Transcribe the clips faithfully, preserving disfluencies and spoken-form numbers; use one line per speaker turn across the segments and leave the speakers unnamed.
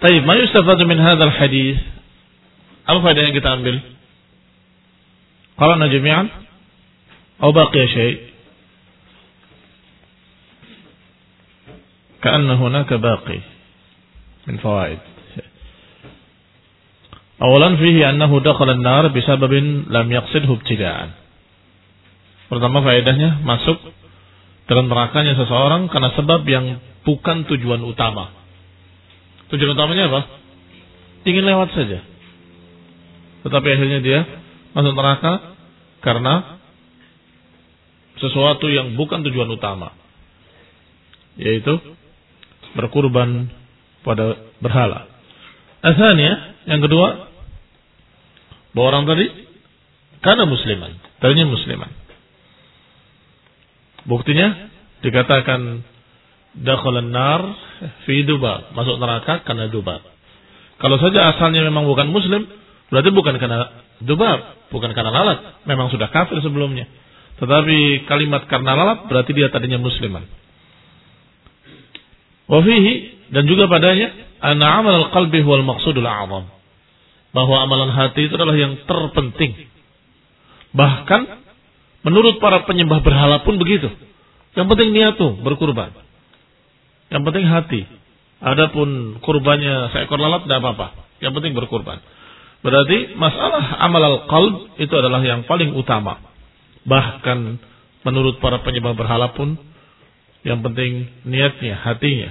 Baik, ma yustafadu min hadzal hadis? Apa faedah yang kita ambil? Qara'na jami'an atau baqiya syai'? Ka'anna hunaka baqi min fawaid. Awalan fihi annahu dakhala an-nar bisababin lam yaqsidhu ibtida'an. Pertama faedahnya, masuk dalam nerakanya seseorang karena sebab yang bukan tujuan utama. Tujuan utamanya apa? Ingin lewat saja. Tetapi akhirnya dia masuk neraka karena sesuatu yang bukan tujuan utama, yaitu berkurban pada berhala. Asalnya, yang kedua, bahwa orang tadi karena musliman, tadinya musliman. Buktinya dikatakan dakhalan nar fi dubar, masuk neraka karena dubar. Kalau saja asalnya memang bukan muslim, berarti bukan karena dubar, bukan karena lalat, memang sudah kafir sebelumnya. Tetapi kalimat karena lalat berarti dia tadinya musliman. Wa fihi, dan juga padanya, anna amal al-qalbi huwal maqsudul a'zam, bahwa amalan hati itu adalah yang terpenting. Bahkan menurut para penyembah berhala pun begitu. Yang penting niat tuh berkurban. Yang penting hati. Adapun kurbannya seekor lalat tidak apa-apa. Yang penting berkurban. Berarti masalah amal al-qalb itu adalah yang paling utama. Bahkan menurut para penyembah berhala pun yang penting niatnya, hatinya.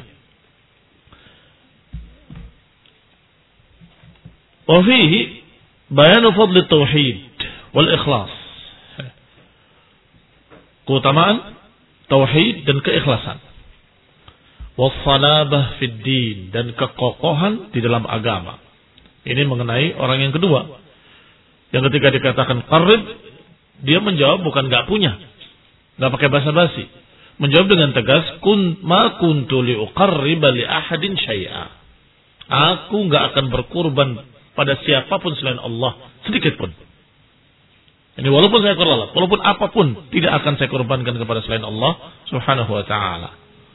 Wa fihi bayanu fadli tauhid wal ikhlas. Keutamaan tauhid dan keikhlasan. Wassalabah fid din, dan kekokohan di dalam agama. Ini mengenai orang yang kedua. Yang ketika dikatakan qarrib, dia menjawab bukan enggak punya. Enggak pakai basa-basi. Menjawab dengan tegas, kun ma kuntu li uqarriba li ahadin syai'a. Aku enggak akan berkurban pada siapapun selain Allah sedikit pun. Ini walaupun saya korban, walaupun apapun tidak akan saya korbankan kepada selain Allah Subhanahu wa taala.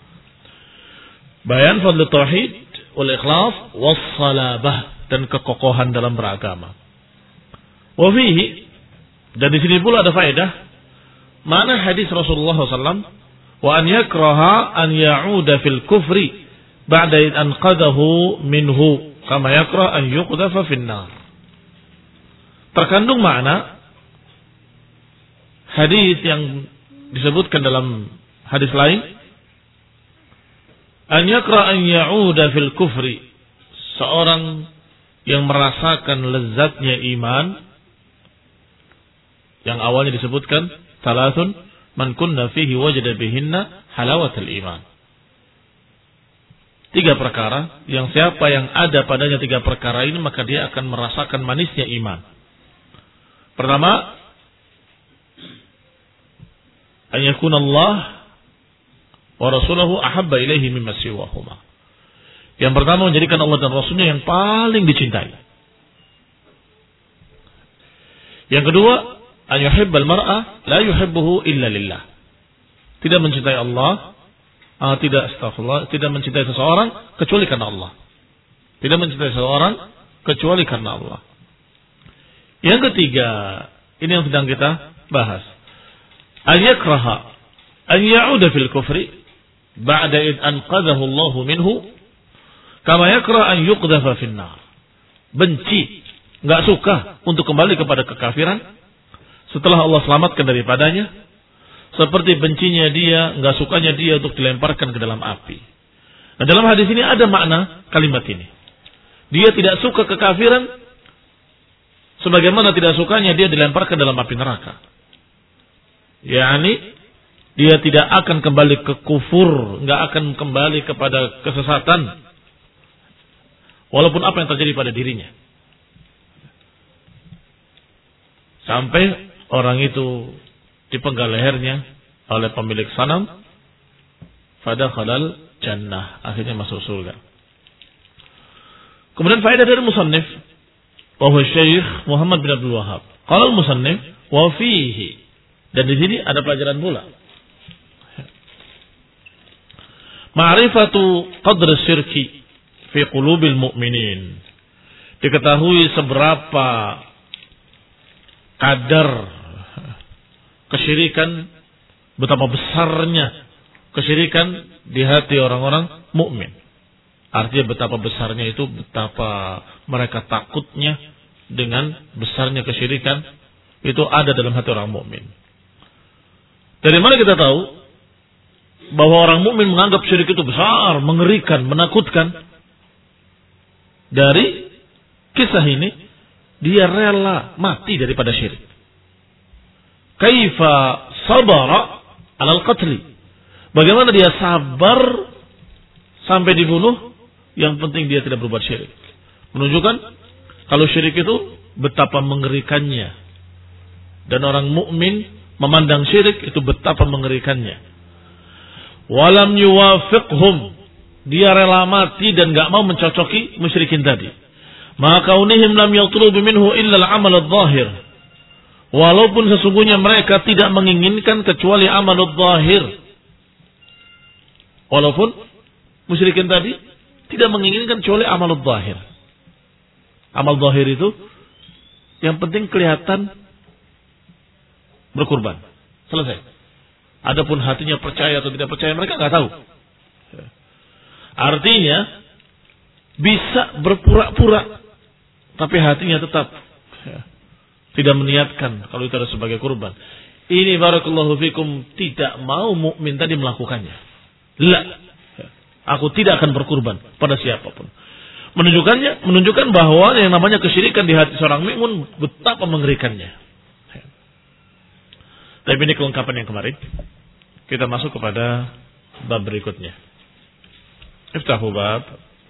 Bayan fadl tauhid wal ikhlas was salabah, dan kekokohan dalam beragama. Wa fihi, dan di sini pula ada faedah mana hadis Rasulullah sallallahu alaihi wasallam, wa an yakraha an ya'uda fil kufri ba'da an qadahu minhu kama yakrah an yuqdafa fin nar. Terkandung makna hadis yang disebutkan dalam hadis lain, an yakra an ya'uda fil kufri, seorang yang merasakan lezatnya iman, yang awalnya disebutkan salatun man kunna fihi wajada bihinna halawatul iman. Tiga perkara yang siapa yang ada padanya tiga perkara ini maka dia akan merasakan manisnya iman. Pertama, an yakuna Allah wa rasuluhu ahabba ilaihi mimma siwahuma. Yang pertama, menjadikan Allah dan Rasulnya yang paling dicintai. Yang kedua, an yuhibbal mar'a la yuhibbuhu illa lillah. Tidak mencintai Allah, uh, tidak astagfirullah, tidak mencintai seseorang kecuali karena Allah. Tidak mencintai seseorang kecuali karena Allah. Yang ketiga, ini yang sedang kita bahas. An yakraha an ya'uda fil kufri ba'da id anqadhahu Allah minhu kama yakrah an yuqdhafa fin nar. Benci, enggak suka untuk kembali kepada kekafiran setelah Allah selamatkan daripadanya, seperti bencinya dia, enggak sukanya dia untuk dilemparkan ke dalam api. Nah, dalam hadis ini ada makna kalimat ini. Dia tidak suka kekafiran sebagaimana tidak sukanya dia dilemparkan dalam api neraka. Yani dia tidak akan kembali ke kufur, enggak akan kembali kepada kesesatan, walaupun apa yang terjadi pada dirinya. Sampai orang itu dipenggal lehernya oleh pemilik sanam, fadakhalal jannah, akhirnya masuk surga. Kemudian faedah dari musannif, wa huwa Syekh Muhammad bin Abdul Wahhab. Qala al-musannif wa fihi, dan di sini ada pelajaran pula. Ma'rifatu qadr syirki fi qulubil mu'minin. Diketahui seberapa kadar kesyirikan, betapa besarnya kesyirikan di hati orang-orang mukmin. Artinya betapa besarnya itu, betapa mereka takutnya dengan besarnya kesyirikan itu ada dalam hati orang mukmin. Dari mana kita tahu bahwa orang mukmin menganggap syirik itu besar, mengerikan, menakutkan? Dari kisah ini, dia rela mati daripada syirik. Kaifa sabara alal qatli. Bagaimana dia sabar sampai dibunuh, yang penting dia tidak berbuat syirik. Menunjukkan kalau syirik itu betapa mengerikannya. Dan orang mukmin memandang syirik itu betapa mengerikannya. Walam yuwafiqhum. Dia rela mati dan gak mau mencocoki musyrikin tadi. Maka unihim lam yatlubu minhu illa al-amal adh-dhahir. Walaupun sesungguhnya mereka tidak menginginkan kecuali amal adh-dhahir. Walaupun musyrikin tadi tidak menginginkan kecuali amal adh-dhahir. Amal dhahir itu yang penting kelihatan berkurban. Selesai. Adapun hatinya percaya atau tidak percaya mereka nggak tahu. Artinya bisa berpura-pura tapi hatinya tetap ya, tidak meniatkan kalau itu ada sebagai kurban. Ini barakallahu fikum tidak mau mukmin tadi melakukannya. La, aku tidak akan berkurban pada siapapun. Menunjukkannya, menunjukkan bahwa yang namanya kesyirikan di hati seorang mukmin betapa mengerikannya. Tapi ini kelengkapan yang kemarin. Kita masuk kepada bab berikutnya. Iftahu bab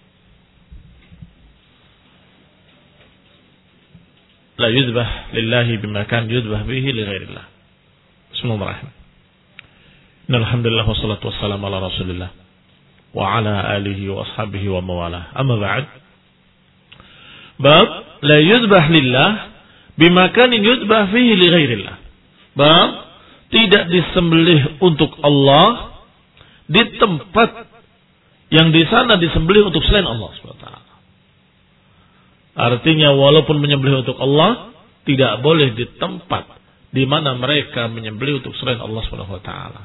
la yuzbah lillahi bimakan yuzbah bihi li ghairillah. Bismillahirrahmanirrahim. Innalhamdulillah wassalatu wassalamu ala rasulillah wa ala alihi wa ashabihi wa mawalah. Amma ba'd. Bab la yuzbah lillah bimakan yuzbah fihi li ghairillah. Bab tidak disembelih untuk Allah di tempat yang di sana disembelih untuk selain Allah subhanahu wa taala. Artinya walaupun menyembelih untuk Allah, tidak boleh di tempat di mana mereka menyembelih untuk selain Allah subhanahu wa taala.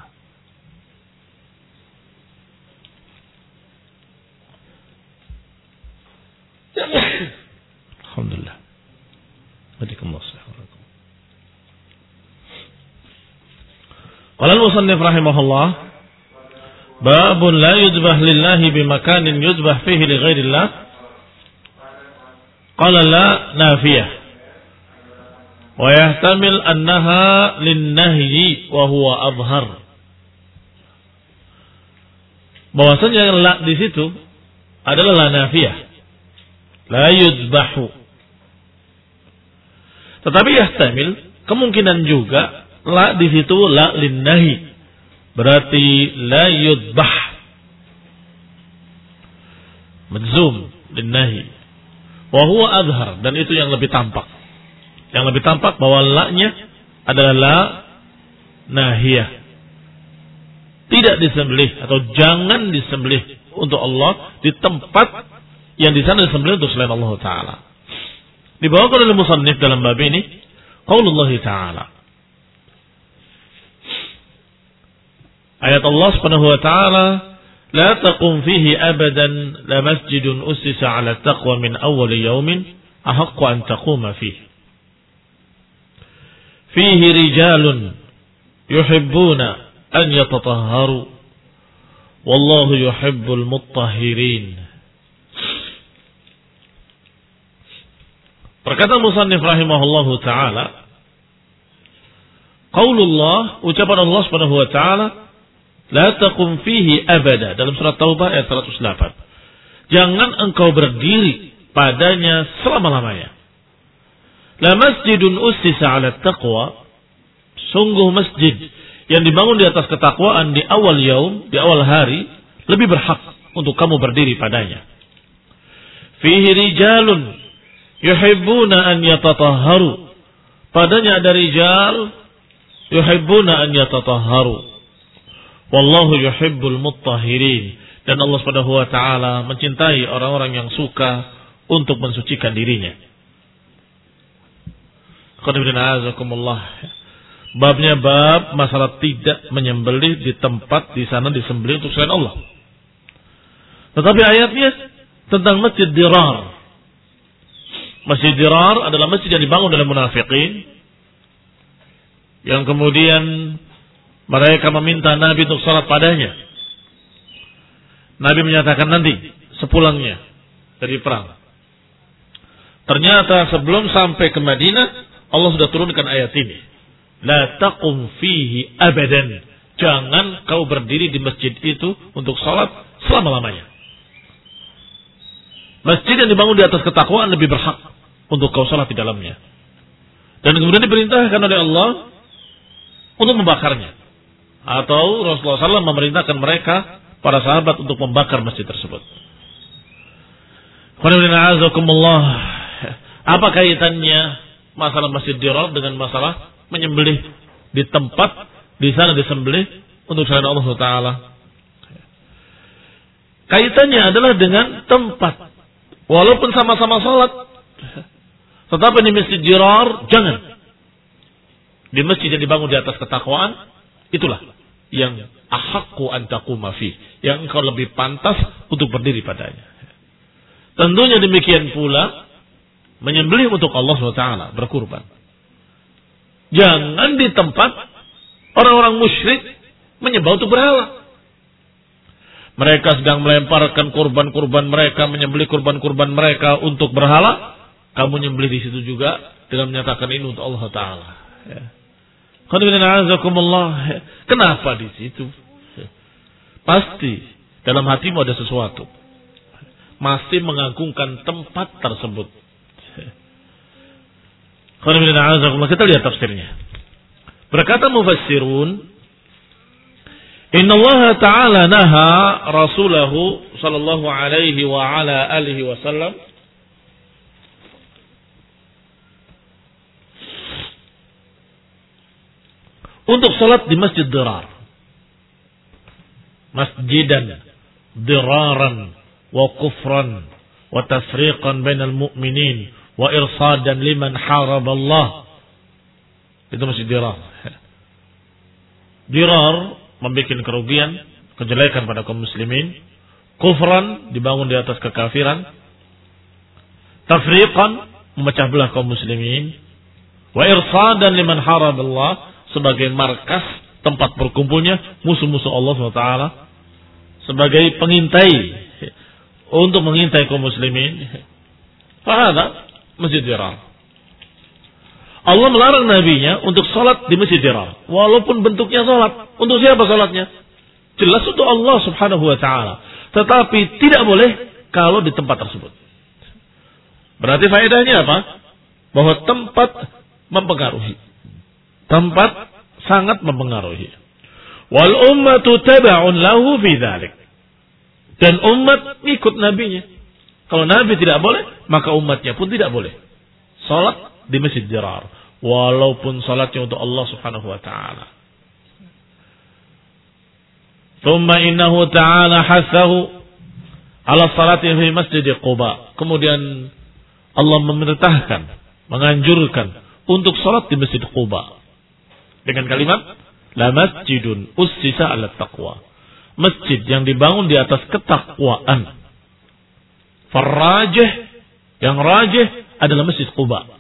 Alhamdulillah. Barakallahu. Qala al-musannif rahimahullah, babun la yuzbah lillahi bimakanin yuzbah fihi li ghairillah. Qala la nafiyah wa yahtamil annaha linnahyi wa huwa adhhar. Bahwasanya la di situ adalah la nafiyah, la yuzbahu. Tetapi yahtamil kemungkinan juga la di situ la linnahi, berarti la yuzbah, majzum linnahi, wa huwa adhhar, dan itu yang lebih tampak. Yang lebih tampak bahwa la-nya adalah la nahiyah, tidak disembelih atau jangan disembelih untuk Allah di tempat yang di sana disembelih untuk selain Allah Taala. Dibawakan oleh musannif dalam bab ini qaulullah Taala, ayat Allah Subhanahu wa taala, la taqum fihi abadan la masjidun ussisa 'ala taqwa min awwal yawmin ahaqqu an taquma fihi fihi rijalun yuhibbuna an yatatahharu wallahu yuhibbul mutahhirin. Berkata musannif rahimahullahu taala, qaulullah, ucapan Allah Subhanahu wa taala, la taqum fihi abada, dalam surat Taubah ayat seratus delapan. Jangan engkau berdiri padanya selama-lamanya. La masjidun ussisa 'ala taqwa, sungguh masjid yang dibangun di atas ketakwaan di awal yaum, di awal hari, lebih berhak untuk kamu berdiri padanya. Fihi rijalun yuhibbuna an yatatahharu, padanya ada rijal yuhibbuna an yatatahharu. Wallahu yuhibbul mutahhirin, Dan Allah Subhanahu wa taala mencintai orang-orang yang suka untuk mensucikan dirinya. Babnya bab masalah tidak menyembelih di tempat di sana disembelih untuk selain Allah. Tetapi ayatnya tentang Masjid Dirar. Masjid Dirar adalah masjid yang dibangun oleh munafikin, yang kemudian mereka meminta Nabi untuk salat padanya. Nabi menyatakan nanti sepulangnya dari perang. Ternyata sebelum sampai ke Madinah, Allah sudah turunkan ayat ini. La taqum fihi abadan. Jangan kau berdiri di masjid itu untuk salat selama-lamanya. Masjid yang dibangun di atas ketakwaan lebih berhak untuk kau salat di dalamnya. Dan kemudian diperintahkan oleh Allah untuk membakarnya. Atau Rasulullah shallallahu alaihi wasallam memerintahkan mereka, para sahabat, untuk membakar masjid tersebut. Apa kaitannya masalah Masjid Dirar dengan masalah menyembelih di tempat di sana disembelih untuk selain Allah Taala? Kaitannya adalah dengan tempat. Walaupun sama-sama salat, tetapi di Masjid Dirar jangan. Di masjid yang dibangun di atas ketakwaan, itulah yang ahaqqu an taquma fi, yang engkau lebih pantas untuk berdiri padanya. Tentunya demikian pula menyembelih untuk Allah subhanahu wa taala, berkurban. Jangan di tempat orang-orang musyrik menyembah untuk berhala. Mereka sedang melemparkan kurban-kurban mereka, menyembelih kurban-kurban mereka untuk berhala. Kamu nyembelih di situ juga dengan menyatakan ini untuk Allah Taala. Ya. Kenapa di situ? Pasti dalam hatimu ada sesuatu. Masih mengagungkan tempat tersebut. Kita lihat tafsirnya. Berkata mufassirun, Inna Allah Ta'ala naha Rasulahu sallallahu alaihi wa ala alihi wasallam untuk salat di Masjid Dirar. Masjidan diraran wa kufran wa tafriqan bainal mu'minin wa irsadan liman haraballah. Itu Masjid Dirar. Dirar membuat kerugian, kejelekan pada kaum muslimin. Kufran, dibangun di atas kekafiran. Tafriqan, memecah belah kaum muslimin. Wa irsadan liman haraballah, sebagai markas tempat berkumpulnya musuh-musuh Allah subhanahu wa taala, sebagai pengintai untuk mengintai kaum muslimin. Fahada Masjid Dirar. Allah melarang nabinya untuk salat di Masjid Dirar, walaupun bentuknya salat. Untuk siapa salatnya? Jelas untuk Allah subhanahu wa ta'ala. Tetapi tidak boleh kalau di tempat tersebut. Berarti faedahnya apa? Bahwa tempat mempengaruhi. Tempat sangat mempengaruhi. Wal ummatu taba'un lahu fi dzalik. Dan umat ikut nabinya. Kalau nabi tidak boleh, maka umatnya pun tidak boleh salat di Masjid Dirar, walaupun salatnya untuk Allah subhanahu wa ta'ala. Thumma innahu ta'ala hasahu ala salati fi Masjid Quba. Kemudian Allah memerintahkan, menganjurkan untuk salat di Masjid Quba dengan kalimat la masjidun ussisa ala taqwa. Masjid yang dibangun di atas ketakwaan. Farrajih, yang rajih adalah Masjid Quba.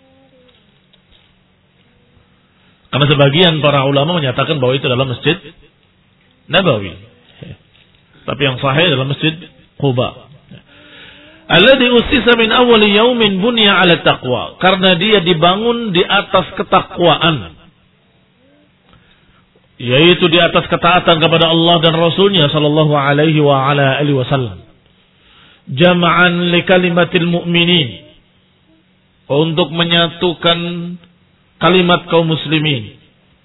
Karena sebagian para ulama menyatakan bahwa itu adalah Masjid Nabawi. Tapi yang sahih adalah Masjid Quba. Alladhi ussisa min awwali yaumin bunya ala taqwa. Karena dia dibangun di atas ketakwaan. Yaitu di atas ketaatan kepada Allah dan Rasulnya sallallahu alaihi wa ala alihi wasallam. Jama'an li kalimatil mu'minin. Untuk menyatukan kalimat kaum muslimin.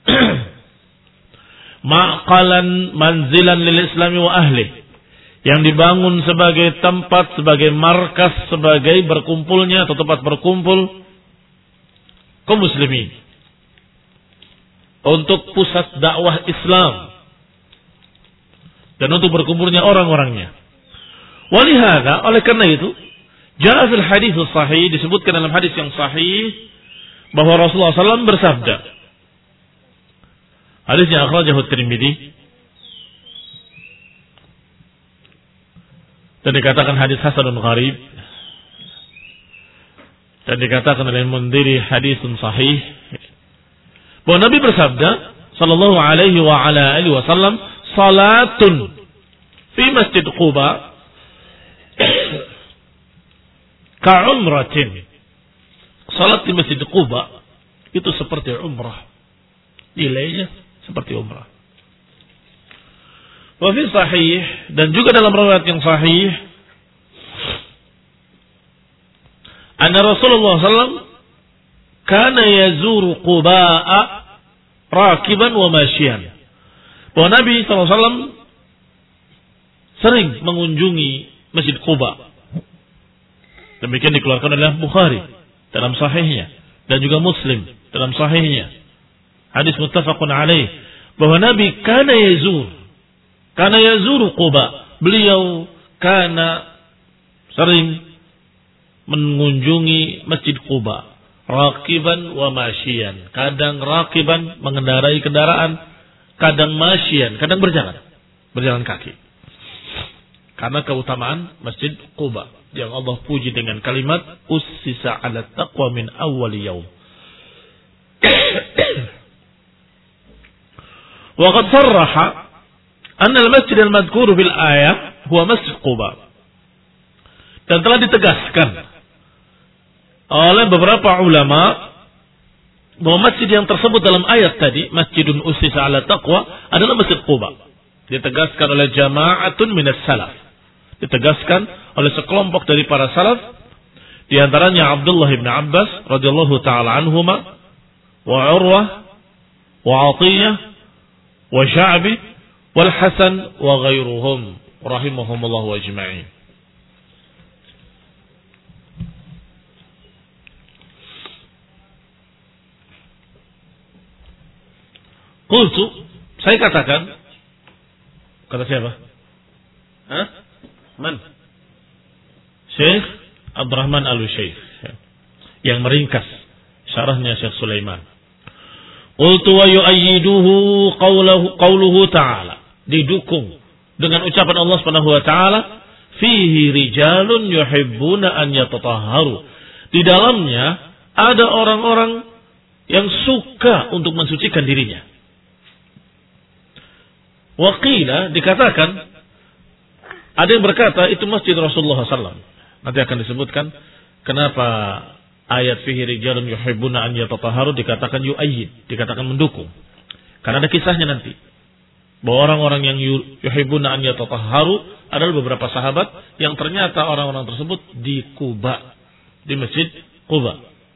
Maqalan manzilan lil islami wa ahli. Yang dibangun sebagai tempat, sebagai markas, sebagai berkumpulnya atau tempat berkumpul kaum muslimin. Untuk pusat dakwah Islam. dan untuk berkumpulnya orang-orangnya. Walihada, oleh karena itu, jaa fil hadits sahih, disebutkan dalam hadis yang sahih bahwa Rasulullah sallallahu alaihi wasallam bersabda. Hadisnya akhrajahu Tirmidzi dan dikatakan hadis hasanun gharib dan dikatakan oleh Mundhiri hadisun sahih bahwa Nabi bersabda sallallahu alaihi wa ala alihi wasallam, salatun fi Masjid Quba ka'umratin. Salat di Masjid Quba itu seperti umrah. Nilainya seperti umrah. Wa fi sahih, dan juga dalam riwayat yang sahih, anna Rasulullah sallallahu alaihi wasallam kana yazuru Quba'a rakiban wa masyian. Bahwa Nabi sallallahu alaihi wasallam sering mengunjungi Masjid Quba. Demikian dikeluarkan oleh Bukhari dalam sahihnya dan juga Muslim dalam sahihnya. Hadis muttafaqun alaih bahwa Nabi kana yazur kana yazuru Quba. Beliau kana sering mengunjungi Masjid Quba rakiban wa masyian. Kadang rakiban mengendarai kendaraan, kadang masyian, kadang berjalan, berjalan kaki. Karena keutamaan Masjid Quba yang Allah puji dengan kalimat ussisa 'ala taqwa min awwal yaum. Wa qad sarraha anna al-masjid al-madhkur fil ayah huwa Masjid Quba. Dan telah ditegaskan oleh beberapa ulama bahwa masjid yang tersebut dalam ayat tadi, Masjidun ussisa 'ala taqwa, adalah Masjid Quba. Ditegaskan oleh jama'atun minas salaf. Ditegaskan oleh sekelompok dari para salaf, di antaranya Abdullah bin Abbas radhiyallahu taala anhuma, wa Urwah, wa Atiyah, wa Sya'bi, wal Hasan wa ghairuhum rahimahumullah wa ajma'in. Qultu, saya katakan, kata siapa? Hah? Man? Syekh Abdurrahman Al-Syekh yang meringkas syarahnya Syekh Sulaiman. Qultu wa yu'ayyiduhu qawluhu qawluhu ta'ala. Didukung dengan ucapan Allah Subhanahu wa taala, fihi rijalun yuhibbuna an yatatahharu. Di dalamnya ada orang-orang yang suka untuk mensucikan dirinya. Wa qila, dikatakan, ada yang berkata itu masjid Rasulullah sallallahu alaihi wasallam. Nanti akan disebutkan kenapa ayat fihi rijalun yuhibbuna an yatatahharu dikatakan yu'ayyid, dikatakan mendukung. Karena ada kisahnya nanti. Bahwa orang-orang yang yuhibbuna an yatatahharu adalah beberapa sahabat yang ternyata orang-orang tersebut di Quba, di Masjid Quba.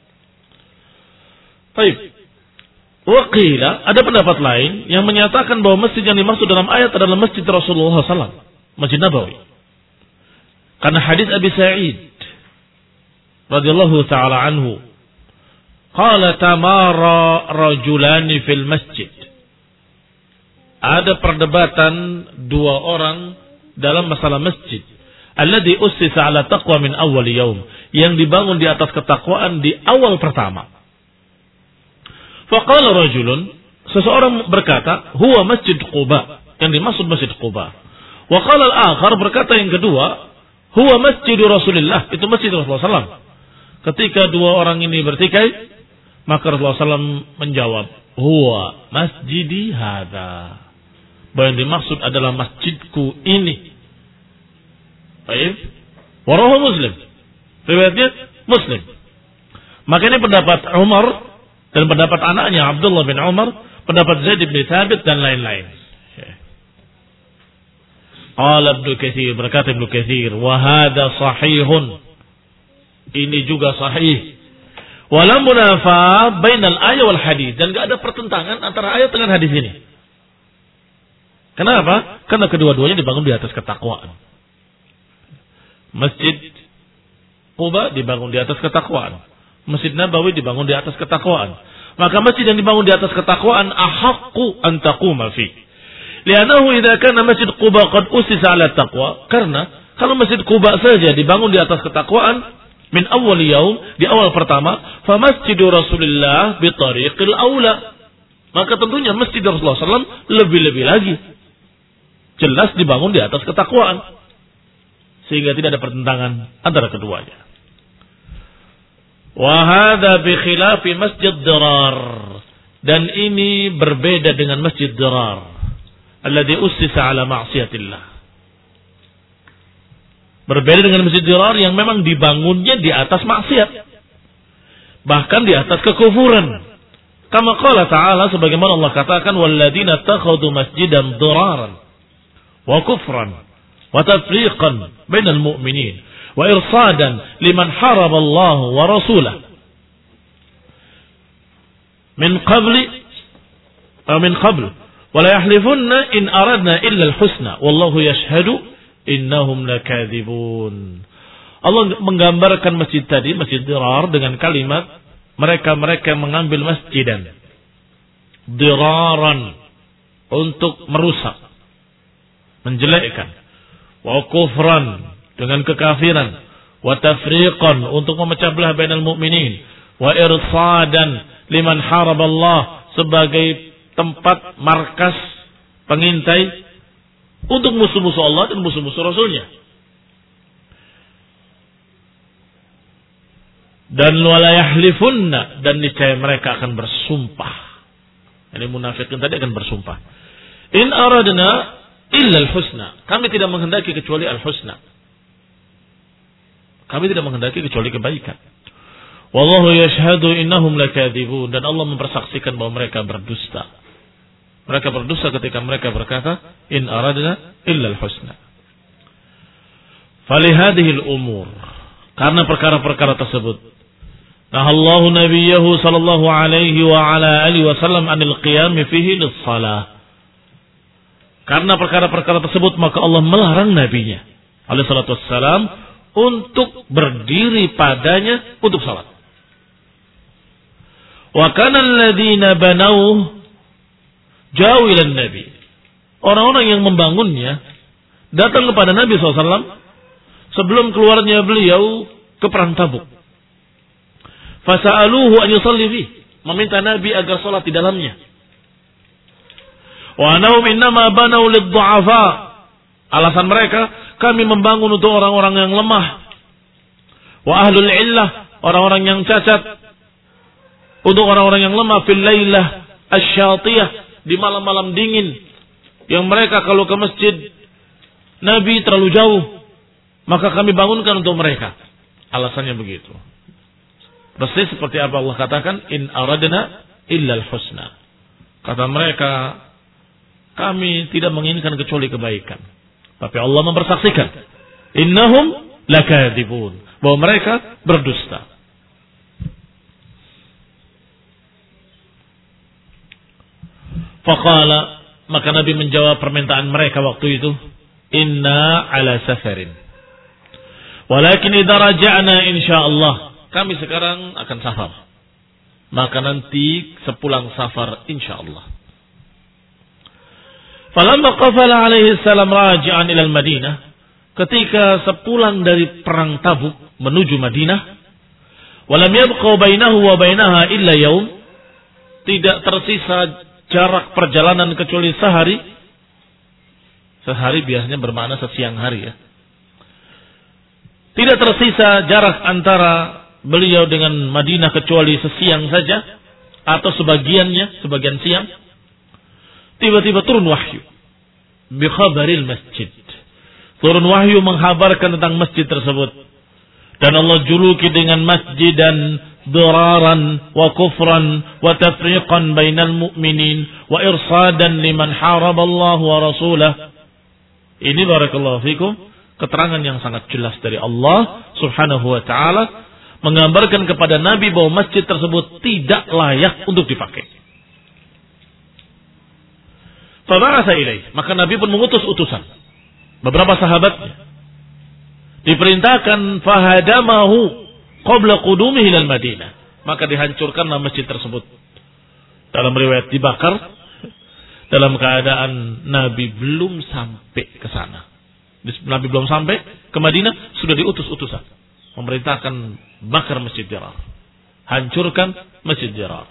Baik. Wa qila, ada pendapat lain yang menyatakan bahwa masjid yang dimaksud dalam ayat adalah masjid Rasulullah sallallahu alaihi wasallam. Masjid Nabawi. Karena hadis Abi Sa'id radhiyallahu taala anhu, qala tamara rajulani fil masjid. Ada perdebatan dua orang dalam masalah masjid. Alladhi ussisa 'ala taqwa min awwal yaum, yang dibangun di atas ketakwaan di awal pertama. Faqala rajulun, seseorang berkata, huwa Masjid Quba, yang dimaksud Masjid Quba. Wa qala al-akhar, berkata yang kedua, huwa Masjidu Rasulillah, itu Masjid Rasulullah sallallahu alaihi wasallam. Ketika dua orang ini bertikai, maka Rasulullah sallallahu alaihi wasallam menjawab, huwa masjidi hadza. Bahwa yang dimaksud adalah masjidku ini. Baik. Warahu Muslim. Riwayatnya Muslim. Maka ini pendapat Umar dan pendapat anaknya Abdullah bin Umar, pendapat Zaid bin Thabit dan lain-lain. Qala Ibnu Katsir, berkata Ibnu Katsir, wa hadza sahihun. Ini juga sahih. Wala munafa bainal ayat wal hadis, dan enggak ada pertentangan antara ayat dengan hadis ini. Kenapa? Karena kedua-duanya dibangun di atas ketakwaan. Masjid Quba dibangun di atas ketakwaan. Masjid Nabawi dibangun di atas ketakwaan. Maka masjid yang dibangun di atas ketakwaan ahaqqu an taquma fi. Li'annahu idza kana Masjid Quba qad usisa 'ala taqwa, karena kalau Masjid Quba saja dibangun di atas ketakwaan min awwal yaum, di awal pertama, fa masjidu Rasulillah bi tariqil aula. Maka tentunya Masjid Rasulullah sallallahu alaihi wasallam lebih-lebih lagi. Jelas dibangun di atas ketakwaan. Sehingga tidak ada pertentangan antara keduanya. Wa hadza bi khilafi Masjid Dirar. Dan ini berbeda dengan Masjid Dirar. Alladhi ussisa ala ma'siyatillah. Berbeda dengan Masjid Dirar yang memang dibangunnya di atas maksiat. Bahkan di atas kekufuran. Kama qala ta'ala, sebagaimana Allah katakan, walladzina takhadhu masjidan diraran wa kufran wa tafriqan bainal mu'minin wa irsadan liman haraba Allah wa rasulahu min qabli atau min qabl wa la yahlifunna in aradna illa al-husna wallahu yashhadu innahum lakadzibun. Allah menggambarkan masjid tadi, Masjid Dirar, dengan kalimat mereka-mereka yang mengambil masjidan diraran, untuk merusak, menjelekkan, wa kufran, dengan kekafiran, wa tafriqan, untuk memecah belah bainal mu'minin, wa irsadan liman haraballah, sebagai tempat markas pengintai untuk musuh-musuh Allah dan musuh-musuh Rasulnya. Dan wala yahlifunna, dan niscaya mereka akan bersumpah. Ini munafikin tadi akan bersumpah. In aradna illa al-husna. Kami tidak menghendaki kecuali al-husna. Kami tidak menghendaki kecuali kebaikan. Wallahu yashhadu innahum lakadzibun. Dan Allah mempersaksikan bahwa mereka berdusta. Mereka berdusta ketika mereka berkata, in aradna illa al-husna. Falihadhihi al-umur. Karena perkara-perkara tersebut, nahallahu nabiyahu sallallahu alaihi wa ala alihi wasallam anil qiyam fihi lis-shalah. Karena perkara-perkara tersebut, maka Allah melarang nabinya alaihi salatu wassalam untuk berdiri padanya untuk salat. Wa kana alladziina banau jawilan nabi. Orang-orang yang membangunnya datang kepada Nabi sallallahu alaihi wasallam sebelum keluarnya beliau ke perang Tabuk. Fasa'aluhu an yusalli fi, meminta Nabi agar salat di dalamnya. Wa anahum innama banau lid-du'afa. Alasan mereka, kami membangun untuk orang-orang yang lemah. Wa ahlul illah, orang-orang yang cacat. Untuk orang-orang yang lemah fil lailah asy-syatiyah, di malam-malam dingin yang mereka kalau ke masjid Nabi terlalu jauh, maka kami bangunkan untuk mereka. Alasannya begitu. Persis seperti apa Allah katakan, in aradna illal husna. Kata mereka, kami tidak menginginkan kecuali kebaikan. Tapi Allah mempersaksikan, innahum lakadzibun, bahwa mereka berdusta. Faqala, maka Nabi menjawab permintaan mereka waktu itu, inna ala safarin. Walakin idza raja'na insyaallah, kami sekarang akan safar. Maka nanti sepulang safar insyaallah. Falamma qafala alaihi salam raji'an ila al-Madinah, ketika sepulang dari perang Tabuk menuju Madinah, walam yabqa bainahu wa bainaha illa yaum, tidak tersisa jarak perjalanan kecuali sehari. Sehari biasanya bermakna sesiang hari ya. Tidak tersisa jarak antara beliau dengan Madinah kecuali sesiang saja, atau sebagiannya, sebagian siang. Tiba-tiba turun wahyu bi khabaril masjid. Turun wahyu menghabarkan tentang masjid tersebut. Dan Allah juluki dengan masjidan diraran wa kufran wa tafriqan bainal mu'minin wa irsadan liman haraballahu wa rasulah. Ini barakallahu fikum keterangan yang sangat jelas dari Allah Subhanahu wa taala, menggambarkan kepada Nabi bahwa masjid tersebut tidak layak untuk dipakai. Faba'atha ilaih, maka Nabi pun mengutus utusan beberapa sahabatnya, diperintahkan fahadamahu qabla qudumihi ilal Madinah, maka dihancurkanlah masjid tersebut. Dalam riwayat dibakar, dalam keadaan Nabi belum sampai ke sana. Nabi belum sampai ke Madinah, sudah diutus utusan memerintahkan bakar Masjid Dirar, hancurkan Masjid Dirar.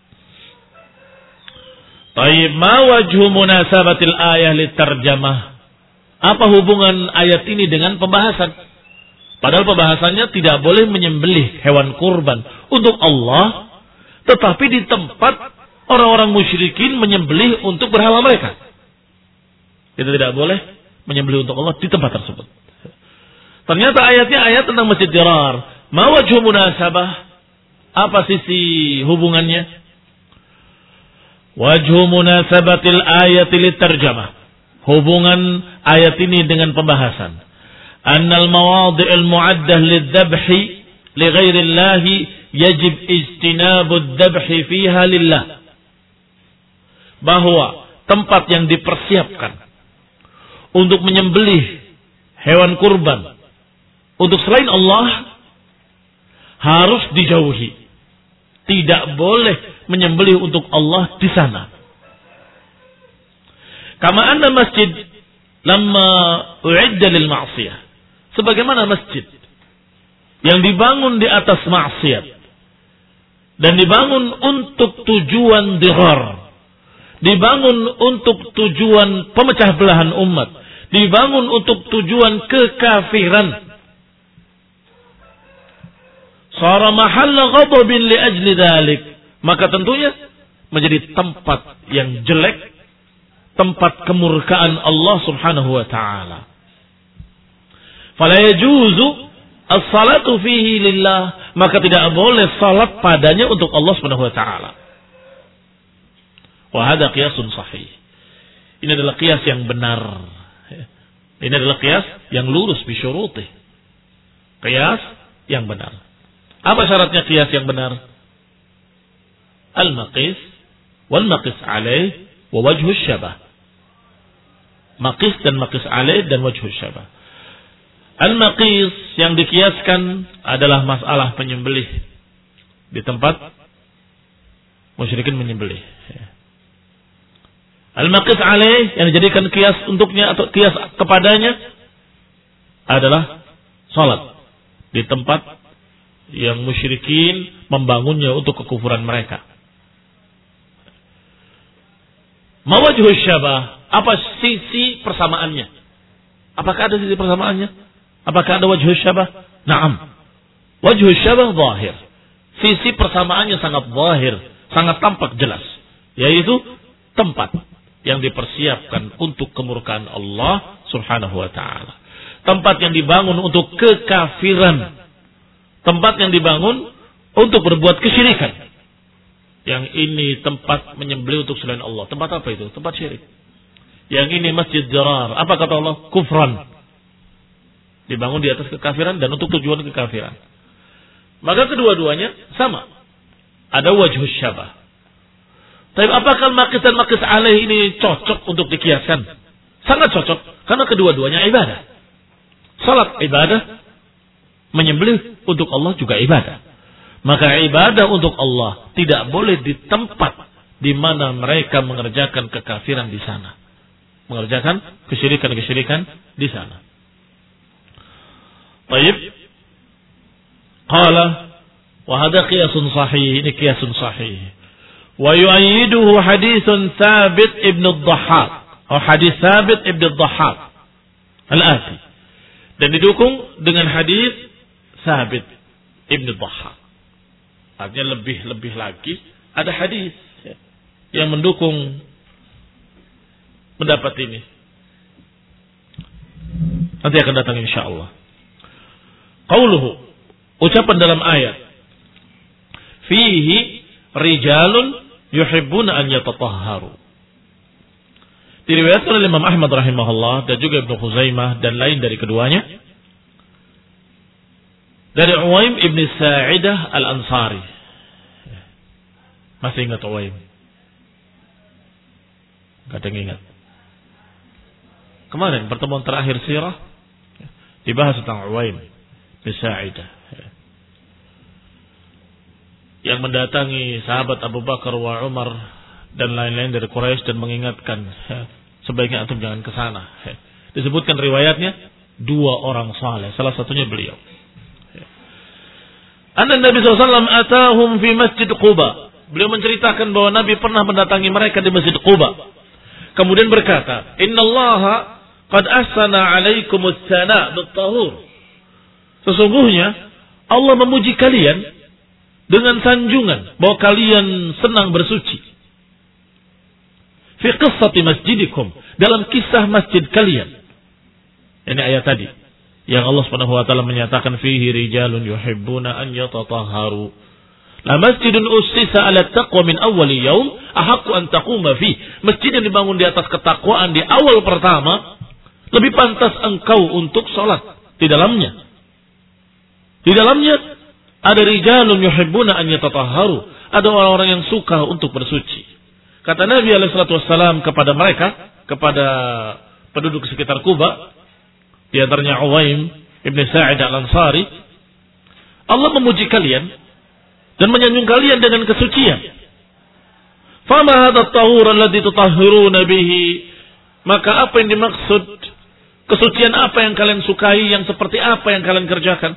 Taib, ma wajhu munasabatil ayah litarjamah? Apa hubungan ayat ini dengan pembahasan? Padahal pembahasannya tidak boleh menyembelih hewan kurban untuk Allah, tetapi di tempat orang-orang musyrikin menyembelih untuk berhala mereka. Kita tidak boleh menyembelih untuk Allah di tempat tersebut. Ternyata ayatnya ayat tentang Masjid Dirar. Ma wajhu munasabah? Apa sisi hubungannya? Wajhu munasabatil ayati litarjamah. Hubungan ayat ini dengan pembahasan. Annal mawadhi'al mu'addah lidhabhi li ghairillahi yajib ijtinabud dhabhi fiha lillah. Bahwa tempat yang dipersiapkan untuk menyembelih hewan kurban untuk selain Allah harus dijauhi. Tidak boleh menyembelih untuk Allah di sana. Kama anna masjid lamma u'idda lil ma'siyah. Sebagaimana masjid yang dibangun di atas maksiat dan dibangun untuk tujuan dirar, dibangun untuk tujuan pemecah belahan umat, dibangun untuk tujuan kekafiran. Sara mahalla ghadabin li ajli dhalik. Maka tentunya menjadi tempat yang jelek, tempat kemurkaan Allah Subhanahu wa taala. Fala yajuzu as-salatu fihi lillah, maka tidak boleh salat padanya untuk Allah Subhanahu wa taala. Wa hadha qiyasun sahih. Ini adalah qiyas yang benar. Ini adalah qiyas yang lurus bi syurutih. Qiyas yang benar. Apa syaratnya qiyas yang benar? Al-maqis wal maqis alaih wa wajhu syabah. Maqis dan maqis alaih dan wajhu syabah. Al-maqis yang dikiaskan adalah masalah penyembelih di tempat musyrikin menyembelih. Al-maqis alaih yang dijadikan kias untuknya atau kias kepadanya adalah salat di tempat yang musyrikin membangunnya untuk kekufuran mereka. Mawajhu syabah, apa sisi persamaannya? Apakah ada sisi persamaannya? Apakah ada wajhu syabah? Naam. Wajhu syabah zahir. Sisi persamaannya sangat zahir, sangat tampak jelas, yaitu tempat yang dipersiapkan untuk kemurkaan Allah Subhanahu wa taala. Tempat yang dibangun untuk kekafiran. Tempat yang dibangun untuk berbuat kesyirikan. Yang ini tempat menyembelih untuk selain Allah. Tempat apa itu? Tempat syirik. Yang ini Masjid Dirar. Apa kata Allah? Kufran. Dibangun di atas kekafiran dan untuk tujuan kekafiran. Maka kedua-duanya sama. Ada wajhu syabah. Tapi apakah maqis dan maqis alaih ini cocok untuk dikiaskan? Sangat cocok. Karena kedua-duanya ibadah. Salat ibadah. Menyembelih untuk Allah juga ibadah. Maka ibadah untuk Allah tidak boleh di tempat di mana mereka mengerjakan kekafiran di sana. Mengerjakan kesyirikan-kesyirikan di sana. Baik. Qala wa hadha qiyasun sahih, ini qiyasun sahih. Wa yu'ayyiduhu haditsun Thabit ibn ad-Dhahhak, atau hadis Thabit ibn ad-Dhahhak al-ati. Dan didukung dengan hadis Thabit ibn ad-Dhahhak. Artinya lebih-lebih lagi ada hadis yang mendukung pendapat ini. Nanti akan datang insyaallah. Qauluhu, ucapan dalam ayat. Fihi rijalun yuhibbuna an yatatahharu. Diriwayatkan oleh Imam Ahmad rahimahullah dan juga Ibnu Khuzaimah dan lain dari keduanya. Dari Uwaim ibn Sa'idah al-Ansari. Masih ingat Uwaim? Gak ada yang ingat. Kemarin pertemuan terakhir sirah dibahas tentang Uwaim bin Sa'idah. Yang mendatangi sahabat Abu Bakar wa Umar dan lain-lain dari Quraisy dan mengingatkan, sebaiknya antum jangan ke sana. Disebutkan riwayatnya dua orang saleh, salah satunya beliau. Anna Nabi sallallahu alaihi wasallam atahum fi Masjid Quba. Beliau menceritakan bahwa Nabi pernah mendatangi mereka di Masjid Quba. Kemudian berkata, "Innallaha qad ahsana 'alaikumus sana' bit-tahur." Sesungguhnya Allah memuji kalian dengan sanjungan bahwa kalian senang bersuci. Fi qissati masjidikum, dalam kisah masjid kalian. Ini ayat tadi yang Allah Subhanahu wa taala menyatakan fihi rijalun yuhibbuna an yatatahharu. La masjidun ussisa 'ala taqwa min awwali yaum ahaqqu an taquma fi. Masjid yang dibangun di atas ketakwaan di awal pertama lebih pantas engkau untuk salat di dalamnya. Di dalamnya ada rijalun yuhibbuna an yatatahharu, ada orang-orang yang suka untuk bersuci. Kata Nabi alaihi salatu wassalam kepada mereka, kepada penduduk sekitar Kuba, di antaranya Uwaim ibn Sa'id al-Ansari, Allah memuji kalian dan menyanjung kalian dengan kesucian. Fama hadha at-tahur alladhi tutahhiruna bihi? Maka apa yang dimaksud? Kesucian apa yang kalian sukai, yang seperti apa yang kalian kerjakan?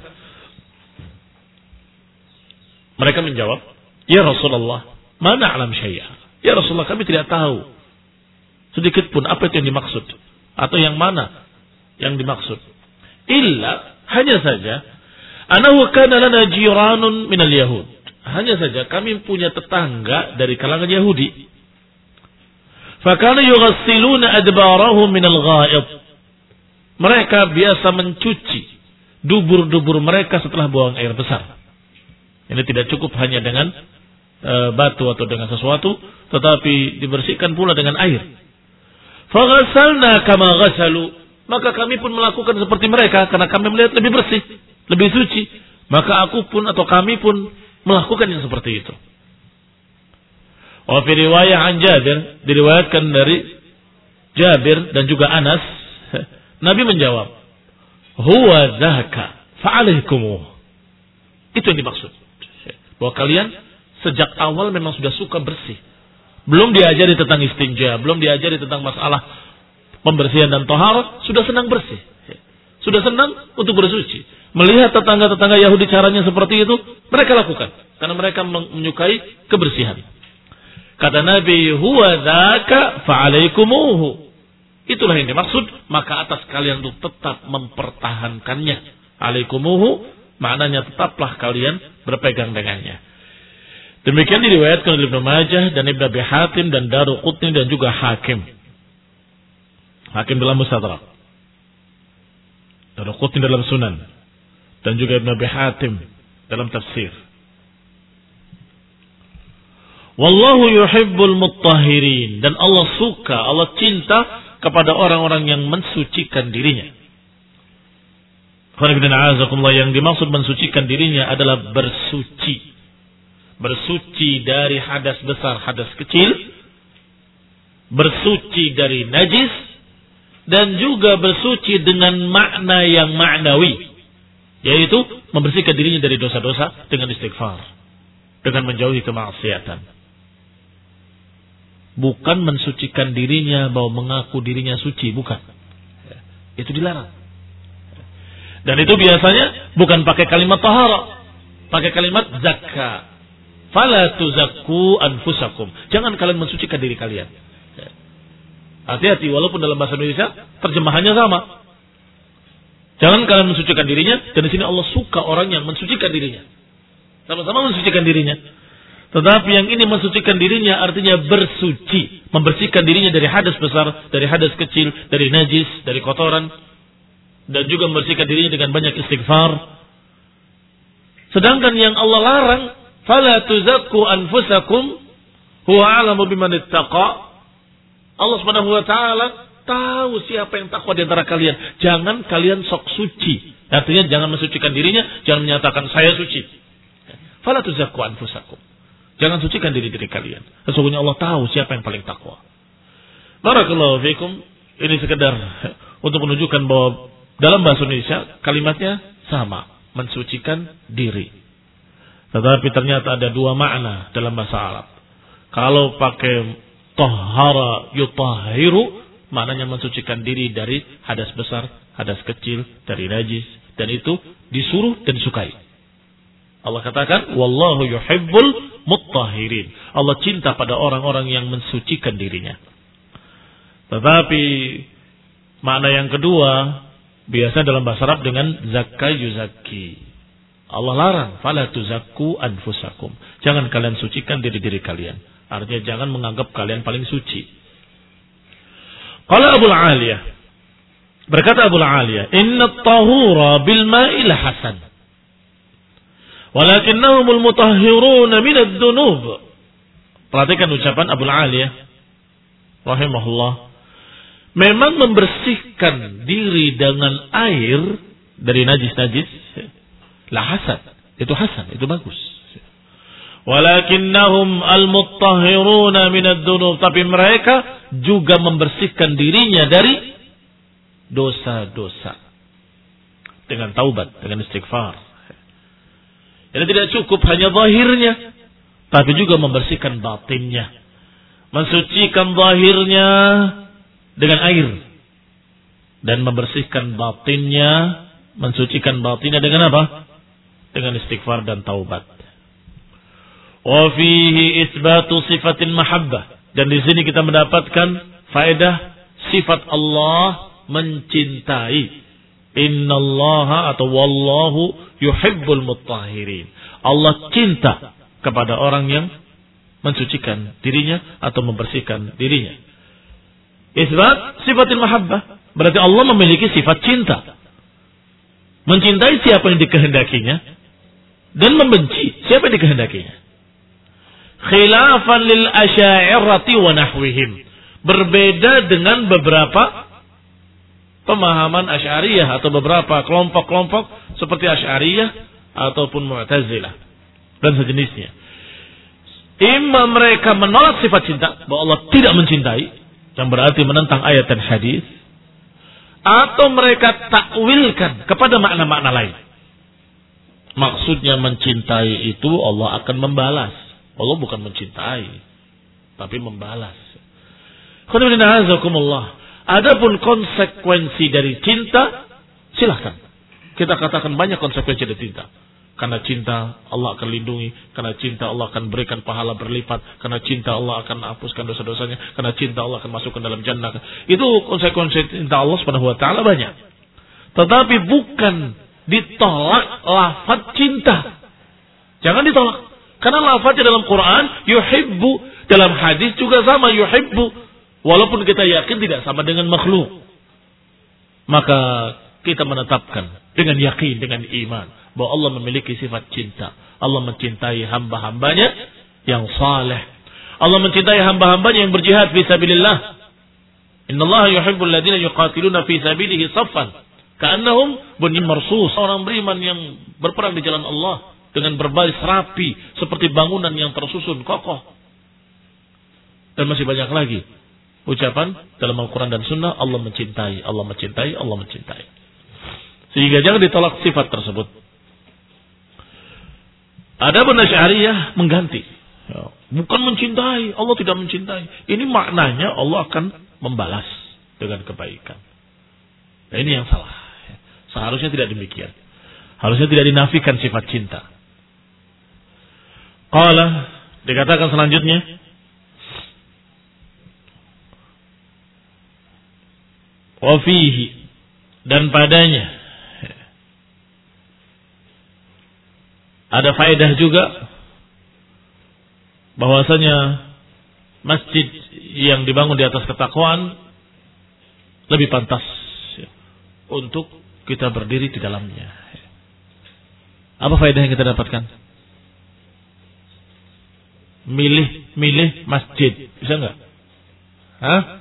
Mereka menjawab, "Ya Rasulullah, ma na'lam syai'a." Ya Rasulullah, kami tidak tahu sedikit pun apa itu yang dimaksud atau yang mana yang dimaksud. Illa, hanya saja, anahu kana lana jiranun minal yahud. Hanya saja kami punya tetangga dari kalangan Yahudi. Fakana yughassiluna adbarahum minal ghaid. Mereka biasa mencuci dubur-dubur mereka setelah buang air besar. Ini tidak cukup hanya dengan e, batu atau dengan sesuatu, tetapi dibersihkan pula dengan air. Faghassalna kama ghasalu. Maka kami pun melakukan seperti mereka karena kami melihat lebih bersih, lebih suci. Maka aku pun atau kami pun melakukan yang seperti itu. Wa fi riwayah an Jabir, diriwayatkan dari Jabir dan juga Anas, Nabi menjawab, "Huwa dzaka fa'alaikumuh." Itu yang dimaksud. Bahwa kalian sejak awal memang sudah suka bersih. Belum diajari tentang istinja, belum diajari tentang masalah pembersihan dan taharah, sudah senang bersih. Sudah senang untuk bersuci. Melihat tetangga-tetangga Yahudi caranya seperti itu, mereka lakukan. Karena mereka menyukai kebersihan. Kata Nabi, "Huwa dzaka fa'alaikumuhu." Itulah yang dimaksud, maka atas kalian untuk tetap mempertahankannya. Alaikumuhu, maknanya tetaplah kalian berpegang dengannya. Demikian diriwayatkan oleh Ibnu Majah dan Ibnu Abi Hatim dan Daruqutni dan juga Hakim. Hakim dalam Mustadrak, Daruqutni dalam Sunan, dan juga Ibnu Abi Hatim dalam tafsir. Wallahu yuhibbul muttahhirin, dan Allah suka, Allah cinta kepada orang-orang yang mensucikan dirinya. Yang dimaksud mensucikan dirinya adalah bersuci. Bersuci dari hadas besar, hadas kecil. Bersuci dari najis. Dan juga bersuci dengan makna yang maknawi. Yaitu membersihkan dirinya dari dosa-dosa dengan istighfar. Dengan menjauhi kemaksiatan. Bukan mensucikan dirinya bahwa mengaku dirinya suci. Bukan. Itu dilarang. Dan itu biasanya bukan pakai kalimat tahara, pakai kalimat zakka. Fala tuzakku anfusakum. Jangan kalian mensucikan diri kalian. Hati-hati, walaupun dalam bahasa Indonesia terjemahannya sama. Jangan kalian mensucikan dirinya, dan di sini Allah suka orang yang mensucikan dirinya. Sama-sama mensucikan dirinya. Tetapi yang ini mensucikan dirinya artinya bersuci, membersihkan dirinya dari hadas besar, dari hadas kecil, dari najis, dari kotoran. Dan juga membersihkan dirinya dengan banyak istighfar. Sedangkan yang Allah larang, fala tuzakku anfusakum huwa a'lamu biman ittaqa. Allah Subhanahu wa taala tahu siapa yang takwa di antara kalian. Jangan kalian sok suci. Artinya jangan mensucikan dirinya, jangan menyatakan saya suci. Fala tuzakku anfusakum. Jangan sucikan diri diri kalian. Sesungguhnya Allah tahu siapa yang paling takwa. Barakallahu fikum. Ini sekedar untuk menunjukkan bahwa dalam bahasa Indonesia kalimatnya sama, mensucikan diri. Tetapi ternyata ada dua makna dalam bahasa Arab. Kalau pakai Tahara yutahhiru, maknanya mensucikan diri dari hadas besar, hadas kecil, dari najis, dan itu disuruh dan disukai. Allah katakan, wallahu yuhibbul mutahhirin. Allah cinta pada orang-orang yang mensucikan dirinya. Tetapi makna yang kedua biasa dalam bahasa Arab dengan zakka yuzakki. Allah larang, fala tuzakku anfusakum. Jangan kalian sucikan diri-diri kalian. Artinya jangan menganggap kalian paling suci. Qala Abu Aliyah, berkata Abu Aliyah, inna at-tahura bil ma'il hasan, walakinnahumul mutahhiruna min ad-dunub. Perhatikan ucapan Abu Aliyah rahimahullah. Memang membersihkan diri dengan air dari najis-najis la hasan, itu hasan, itu bagus. Walakinnahum al-mutahhiruna min ad-dunub, tapi mereka juga membersihkan dirinya dari dosa-dosa dengan taubat, dengan istighfar. Jadi tidak cukup hanya zahirnya, tapi juga membersihkan batinnya. Mensucikan zahirnya dengan air dan membersihkan batinnya, mensucikan batinnya dengan apa? Dengan istighfar dan taubat. Wa fihi isbatu sifatil mahabbah, dan di sini kita mendapatkan faedah sifat Allah mencintai. Innallaha atau wallahu yuhibbul mutahhirin. Allah cinta kepada orang yang mensucikan dirinya atau membersihkan dirinya. Isbat sifatil mahabbah, berarti Allah memiliki sifat cinta. Mencintai siapa yang dikehendakinya dan membenci siapa yang dikehendakinya. Khilafan lil asy'ariyati wa nahwihim, berbeda dengan beberapa pemahaman Asy'ariyah atau beberapa kelompok-kelompok seperti Asy'ariyah ataupun Mu'tazilah dan sejenisnya. Imam mereka menolak sifat cinta, bahwa Allah tidak mencintai, yang berarti menentang ayat dan hadis, atau mereka takwilkan kepada makna-makna lain. Maksudnya mencintai itu Allah akan membalas. Allah bukan mencintai, tapi membalas. Adapun konsekuensi dari cinta, silahkan. Kita katakan banyak konsekuensi dari cinta. Karena cinta Allah akan lindungi, karena cinta Allah akan berikan pahala berlipat, karena cinta Allah akan hapuskan dosa-dosanya, karena cinta Allah akan masukkan dalam jannah. Itu konsekuensi cinta Allah Subhanahu wa taala banyak. Tetapi bukan ditolak lafaz cinta. Jangan ditolak. Karena lafaznya dalam Quran yuhibbu, dalam hadis juga sama yuhibbu, walaupun kita yakin tidak sama dengan makhluk. Maka kita menetapkan dengan yakin, dengan iman, bahwa Allah memiliki sifat cinta. Allah mencintai hamba-hambanya yang saleh. Allah mencintai hamba-hambanya yang berjihad fi sabilillah. Innallaha yuhibbul ladzina yuqatiluna fi sabilihi saffan ka'annahum bunyan marsus. Orang beriman yang berperang di jalan Allah dengan berbaris rapi seperti bangunan yang tersusun kokoh. Dan masih banyak lagi ucapan dalam Al-Quran dan Sunnah, Allah mencintai, Allah mencintai, Allah mencintai. Sehingga jangan ditolak sifat tersebut. Adapun Asy'ariyah mengganti, bukan mencintai, Allah tidak mencintai. Ini maknanya Allah akan membalas dengan kebaikan. Nah, ini yang salah. Seharusnya tidak demikian. Harusnya tidak dinafikan sifat cinta. Qala, dikatakan selanjutnya, wa fihi, dan padanya ada faedah juga bahwasanya masjid yang dibangun di atas ketakwaan lebih pantas untuk kita berdiri di dalamnya. Apa faedah yang kita dapatkan? Milih-milih masjid, bisa enggak? Hah?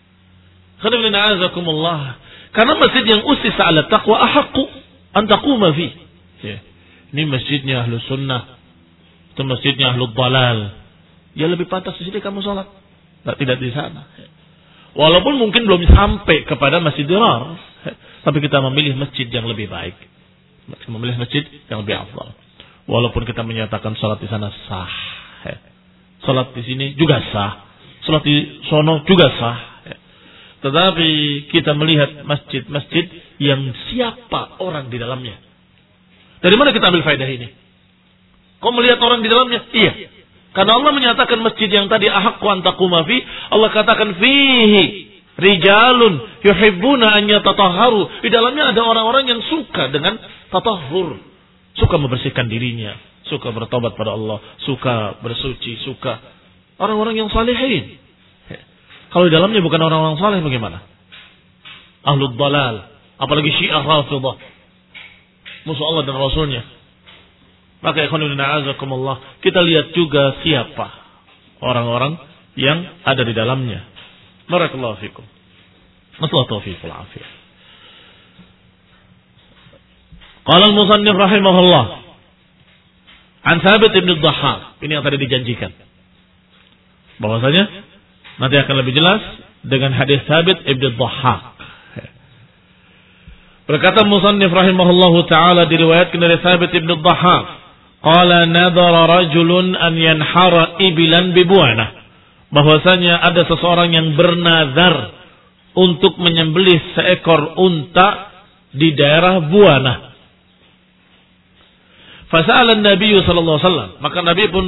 Karena masjid yang usisa ala taqwa ahaqqu an taquma fi. Ya. Ini masjidnya ahlu sunnah, itu masjidnya ahlu dalal. Ya lebih pantas di sini kamu sholat, tak tidak di sana. Walaupun mungkin belum sampai kepada masjid dirar, tapi kita memilih masjid yang lebih baik, memilih masjid yang lebih afdal. Walaupun kita menyatakan sholat di sana sah, sholat di sini juga sah, sholat di sono juga sah. Tetapi kita melihat masjid-masjid yang siapa orang di dalamnya. Dari mana kita ambil faedah ini? Kau melihat orang di dalamnya? Iya. Karena Allah menyatakan masjid yang tadi ahaqqu an taquma fi, Allah katakan fihi rijalun yuhibbuna an yatatahharu. Di dalamnya ada orang-orang yang suka dengan tatahhur, suka membersihkan dirinya, suka bertobat pada Allah, suka bersuci, suka orang-orang yang salihin. Kalau di dalamnya bukan orang-orang saleh bagaimana? Ahlul dalal, apalagi Syiah Rafidah, musuh Allah dan Rasulnya. Maka ikhwan fillah a'azakumullah, kita lihat juga siapa orang-orang yang ada di dalamnya. Barakallahu fikum. Masalah taufiq wal afiyah. Qala al-musannif rahimahullah an Thabit ibn Dhahhak, ini yang tadi dijanjikan. Bahwasanya nanti akan lebih jelas dengan hadis Thabit ibn Dhahhak. Berkata musannif rahimahullahu taala, diriwayatkan dari Thabit ibn Dhahhak, qala nadhara rajulun an yanhara ibilan bi Bu'anah, bahwasanya ada seseorang yang bernazar untuk menyembelih seekor unta di daerah Bu'anah. Fasa'ala an-nabiy sallallahu alaihi wasallam, maka Nabi pun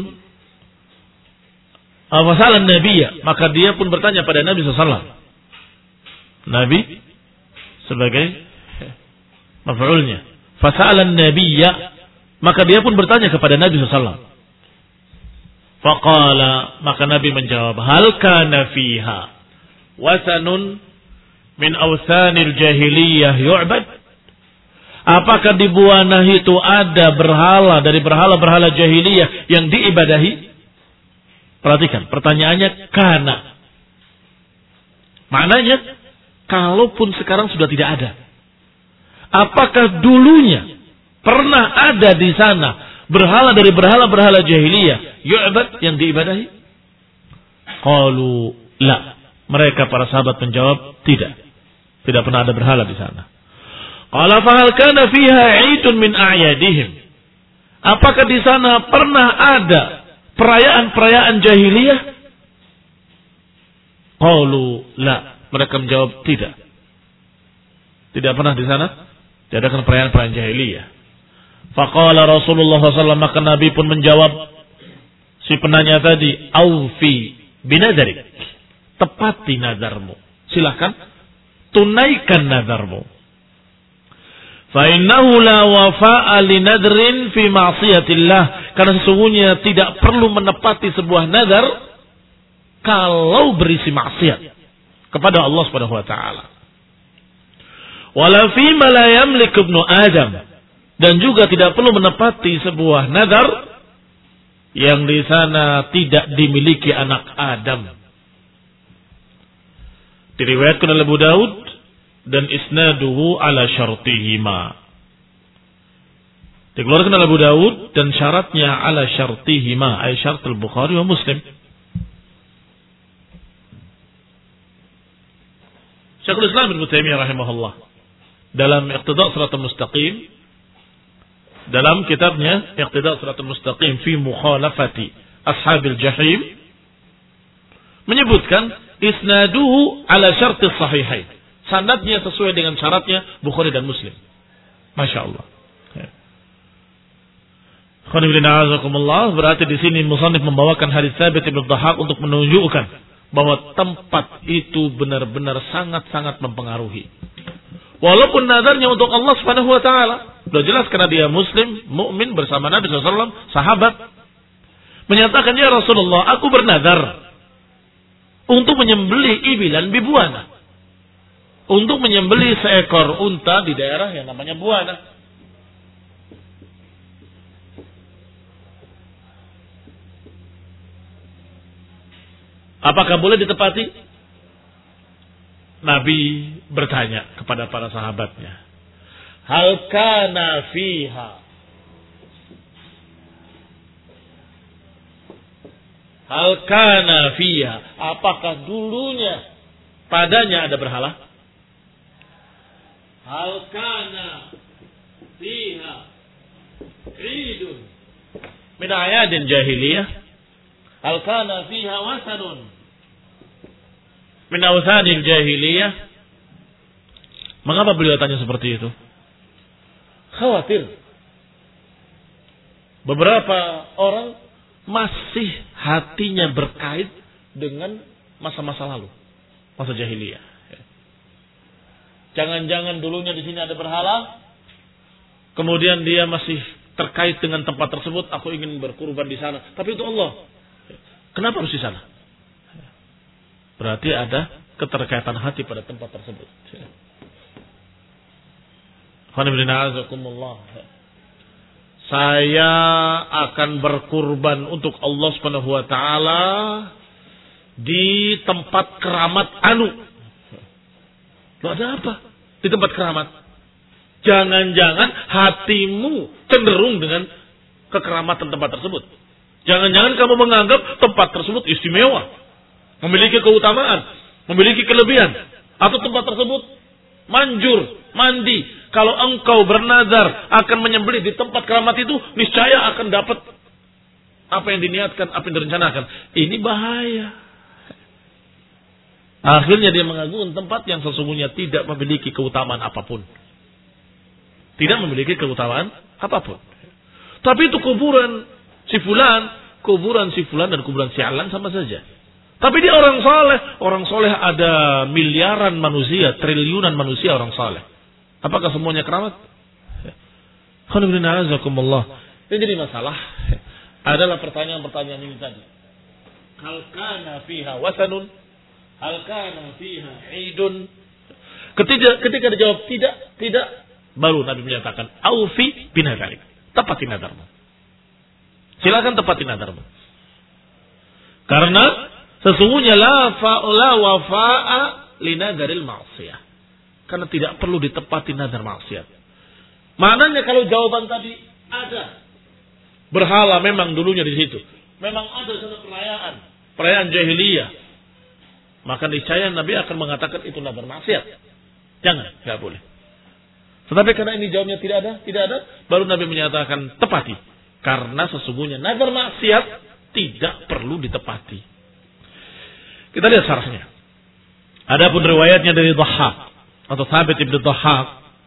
Fasa'ala an-nabiy, maka dia pun bertanya pada Nabi sallallahu alaihi wasallam. Nabi sebagai maf'ulnya. Fasa'ala an-nabiy, maka dia pun bertanya kepada Nabi sallallahu alaihi wasallam. Faqala, maka Nabi menjawab, hal kana fiha wasanun min awsanil jahiliyah yu'bad? Apakah di Bu'anah itu ada berhala dari berhala-berhala jahiliyah yang diibadahi? Perhatikan, pertanyaannya kana. Maknanya, kalaupun sekarang sudah tidak ada, apakah dulunya pernah ada di sana berhala dari berhala-berhala jahiliyah yu'bad yang diibadahi? Qalu la. Mereka para sahabat menjawab tidak. Tidak pernah ada berhala di sana. Qala fa hal kana fiha 'idun min a'yadihim? Apakah di sana pernah ada perayaan-perayaan jahiliyah? Qalu la. Mereka menjawab tidak. Tidak pernah di sana diadakan perayaan-perayaan jahiliyah. Faqala Rasulullah sallallahu alaihi wasallam, maka Nabi pun menjawab si penanya tadi, aufi binadrik, tepati nazarmu, silakan tunaikan nazarmu. Fa innahu la wafa'a li nadrin fi ma'siyatillah, karena sesungguhnya tidak perlu menepati sebuah nazar kalau berisi maksiat kepada Allah Subhanahu wa taala. Wala fi ma la yamlik ibnu Adam, dan juga tidak perlu menepati sebuah nazar yang di sana tidak dimiliki anak Adam. Diriwayatkan oleh Abu Daud dan isnaduhu ala syartihima. Dikeluarkan oleh Abu Daud dan syaratnya ala syartihima, ay syartul Bukhari wa Muslim. Syekhul Islam Ibnu Taimiyah rahimahullah dalam Iqtida' Shiratal Mustaqim, dalam kitabnya Iqtida' Shiratal Mustaqim fi mukhalafati ashabil jahim, menyebutkan isnaduhu ala syartis sahihain, sanadnya sesuai dengan syaratnya Bukhari dan Muslim. Masya Allah. Berarti di sini musannif membawakan hadis Thabit ibn Dhahhak untuk menunjukkan bahwa tempat itu benar-benar sangat-sangat mempengaruhi. Walaupun nazarnya untuk Allah Subhanahu wa taala, sudah jelas karena dia muslim, mukmin bersama Nabi sallallahu alaihi wasallam, sahabat menyatakan, ya Rasulullah, aku bernazar untuk menyembelih ibilan bi Bu'anah, untuk menyembelih seekor unta di daerah yang namanya Bu'anah. Apakah boleh ditepati? Nabi bertanya kepada para sahabatnya, hal kana fiha, hal kana fiha, apakah dulunya padanya ada berhala? Hal kana fiha idun min ayadin jahiliyah, hal kana fiha wasanun min awthanil jahiliyah. Mengapa beliau tanya seperti itu? Khawatir beberapa orang masih hatinya berkait dengan masa-masa lalu, masa jahiliyah. Jangan-jangan dulunya di sini ada berhala, kemudian dia masih terkait dengan tempat tersebut. Aku ingin berkurban di sana, tapi itu Allah. Kenapa harus di sana? Berarti ada keterkaitan hati pada tempat tersebut. Saya akan berkurban untuk Allah Subhanahu wa taala di tempat keramat anu. Loh, ada apa di tempat keramat? Jangan-jangan hatimu cenderung dengan kekeramatan tempat tersebut. Jangan-jangan kamu menganggap tempat tersebut istimewa, memiliki keutamaan, memiliki kelebihan, atau tempat tersebut manjur, mandi. Kalau engkau bernazar akan menyembelih di tempat keramat itu, niscaya akan dapat apa yang diniatkan, apa yang direncanakan. Ini bahaya. Akhirnya dia mengagungkan tempat yang sesungguhnya tidak memiliki keutamaan apapun. Tidak memiliki keutamaan apapun. Tapi itu kuburan si fulan, kuburan si fulan dan kuburan si alan sama saja. Tapi dia orang saleh, orang saleh ada miliaran manusia, triliunan manusia orang saleh. Apakah semuanya keramat? Alhamdulillah. Yang jadi masalah adalah pertanyaan-pertanyaan ini tadi. Hal kana fiha wasanun? Hal kana fiha idun? Ketika ketika dijawab tidak, tidak, baru Nabi menyatakan aufi binadari. Tepati nadarmu. Silakan tepati nadarmu. Karena sesungguhnya la fa'la wafa'a linadaril ma'siyah. Karena tidak perlu ditepati nadar maksiat. Maknanya kalau jawaban tadi ada berhala memang dulunya di situ, memang ada satu perayaan, perayaan jahiliyah, maka niscaya Nabi akan mengatakan itu nadar maksiat. Jangan, nggak boleh. Tetapi karena ini jawabnya tidak ada, tidak ada, baru Nabi menyatakan tepati. Karena sesungguhnya nadar maksiat tidak perlu ditepati. Kita lihat syarahnya. Adapun riwayatnya dari Dhahhak atau Thabit ibn Dhahhak,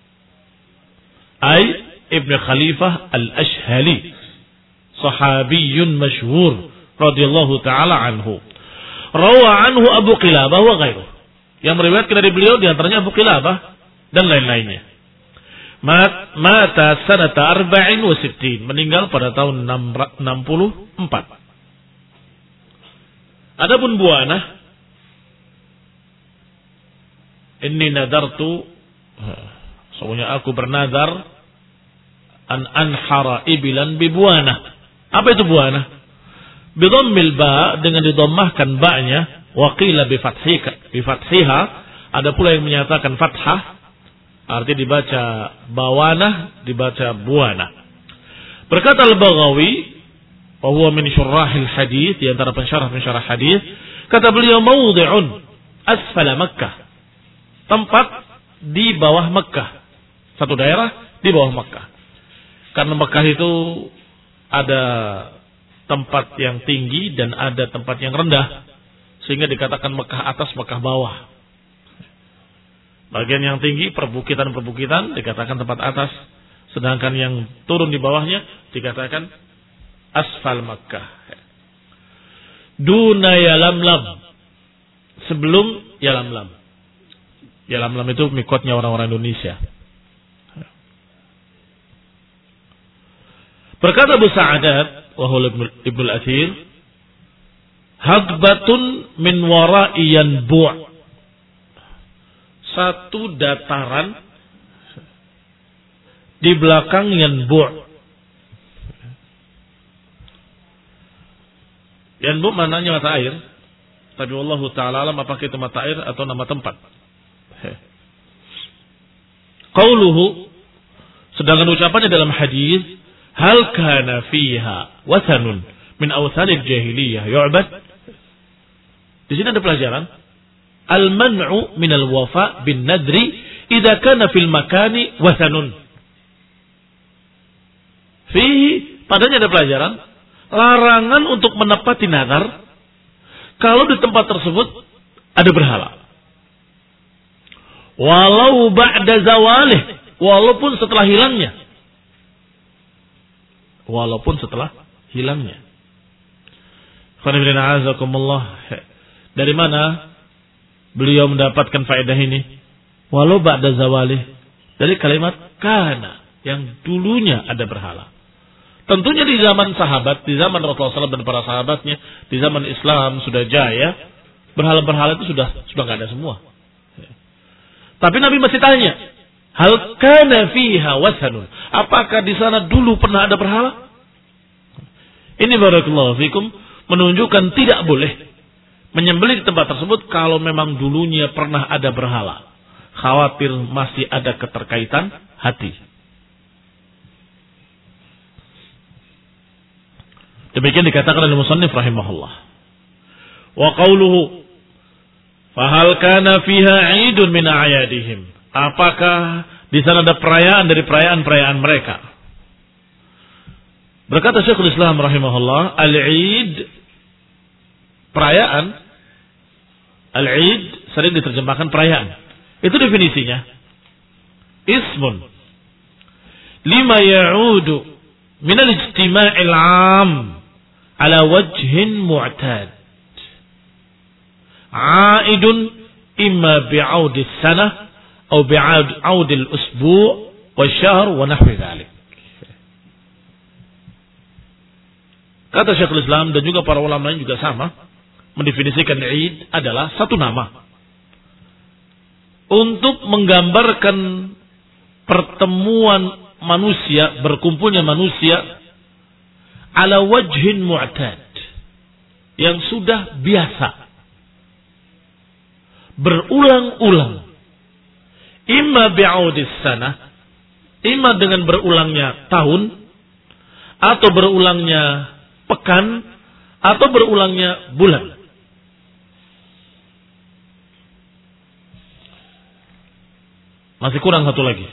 ay ibn Khalifah al-Ashhali, sahabiyun masyhur radhiyallahu taala anhu. Rawa anhu Abu Qilabah wa ghairuh. Yang meriwayatkan dari beliau di antaranya Abu Qilabah dan lain-lainnya. Mata sanata arba'in wa sittin, meninggal pada tahun enam puluh empat. Adapun Buanah, inni nadartu, sesungguhnya aku bernadar an anhara ibilan bi Buanah. Apa itu Buanah? Bi dhammil ba, dengan didammahkan ba-nya, wa qila bi fathika bi fathiha, ada pula yang menyatakan fathah, artinya dibaca bawanah, dibaca Buanah. Berkata Al-Baghawi, wa huwa min syurahil hadis, di antara pensyarah-pensyarah hadis, kata beliau mawdi'un asfala Makkah, tempat di bawah Mekah, satu daerah di bawah Mekah. Karena Mekah itu ada tempat yang tinggi dan ada tempat yang rendah, sehingga dikatakan Mekah atas, Mekah bawah. Bagian yang tinggi perbukitan-perbukitan dikatakan tempat atas, sedangkan yang turun di bawahnya dikatakan asfal Mekah. Duna Yalamlam, sebelum Yalamlam. Yalamlam itu mikotnya orang-orang Indonesia. Berkata Abu Sa'adat wa huwa Ibnu al-Athir, hadbatun min wara'i yanbu', satu dataran di belakang yanbu'. Yanbu' maknanya mata air, tapi wallahu ta'ala alam apakah itu mata air atau nama tempat. Qauluhu, sedangkan ucapannya dalam hadis, hal kana fiha wathanun min awthanil jahiliyah yu'bad. Di sini ada pelajaran al-man'u min al-wafa bin nadri idza kana fil makani wathanun. Fihi, padanya ada pelajaran larangan untuk menepati nazar kalau di tempat tersebut ada berhala. Walau ba'da zawalih, walaupun setelah hilangnya. Walaupun setelah hilangnya. Dari mana beliau mendapatkan faedah ini? Walau ba'da zawalih, dari kalimat kana, yang dulunya ada berhala. Tentunya di zaman sahabat, di zaman Rasulullah shallallahu alaihi wasallam dan para sahabatnya, di zaman Islam sudah jaya, berhala-berhala itu sudah sudah nggak ada semua. Tapi Nabi masih tanya, hal kana fiha wasanun? Apakah di sana dulu pernah ada berhala? Ini barakallahu fikum menunjukkan tidak boleh menyembelih di tempat tersebut kalau memang dulunya pernah ada berhala. Khawatir masih ada keterkaitan hati. Demikian dikatakan oleh musannif rahimahullah. Wa qawluhu fahal kana fiha 'idun min a'yadihim? Apakah di sana ada perayaan dari perayaan-perayaan mereka? Berkata Syekhul Islam rahimahullah, al-'id, perayaan, al-'id sering diterjemahkan perayaan. Itu definisinya. Ismun lima ya'udu min al-ijtima'il 'am ala wajhin mu'tad. 'Aidun imma bi'audi as-sanah atau bi'audi al-usbu' wash-shahr wa nahwi dhalik. Kata Syekhul Islam dan juga para ulama lain juga sama, mendefinisikan Id adalah satu nama untuk menggambarkan pertemuan manusia, berkumpulnya manusia ala wajhin mu'tad, yang sudah biasa, berulang-ulang, imma bi'audis sanah, imma dengan berulangnya tahun, atau berulangnya pekan, atau berulangnya bulan. Masih kurang satu lagi.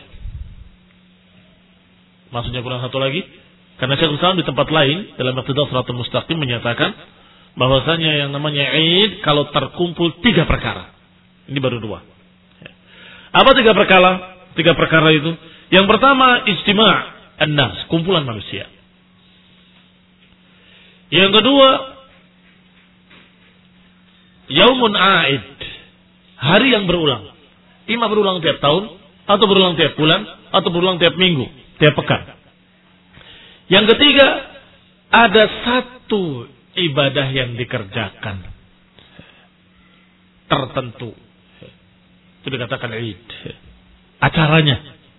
Maksudnya kurang satu lagi, karena Syekhul Islam di tempat lain dalam Iqtidah Shiratal Mustaqim menyatakan bahwasanya yang namanya Id kalau terkumpul tiga perkara. Ini baru dua. Apa tiga perkara? Tiga perkara itu. Yang pertama ijtima' an-nas, kumpulan manusia. Yang kedua yaumun a'id, hari yang berulang. Ima berulang tiap tahun, atau berulang tiap bulan, atau berulang tiap minggu, tiap pekan. Yang ketiga, ada satu ibadah yang dikerjakan tertentu. Itu dikatakan Id. Acaranya.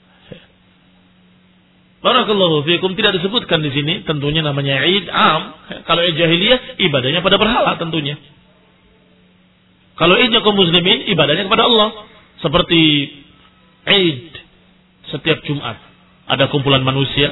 Barakallahu fiikum, tidak disebutkan di sini tentunya namanya Id am. Kalau Id jahiliyah ibadahnya pada berhala tentunya. Kalau Idnya kaum muslimin ibadahnya kepada Allah. Seperti Id setiap Jumat ada kumpulan manusia,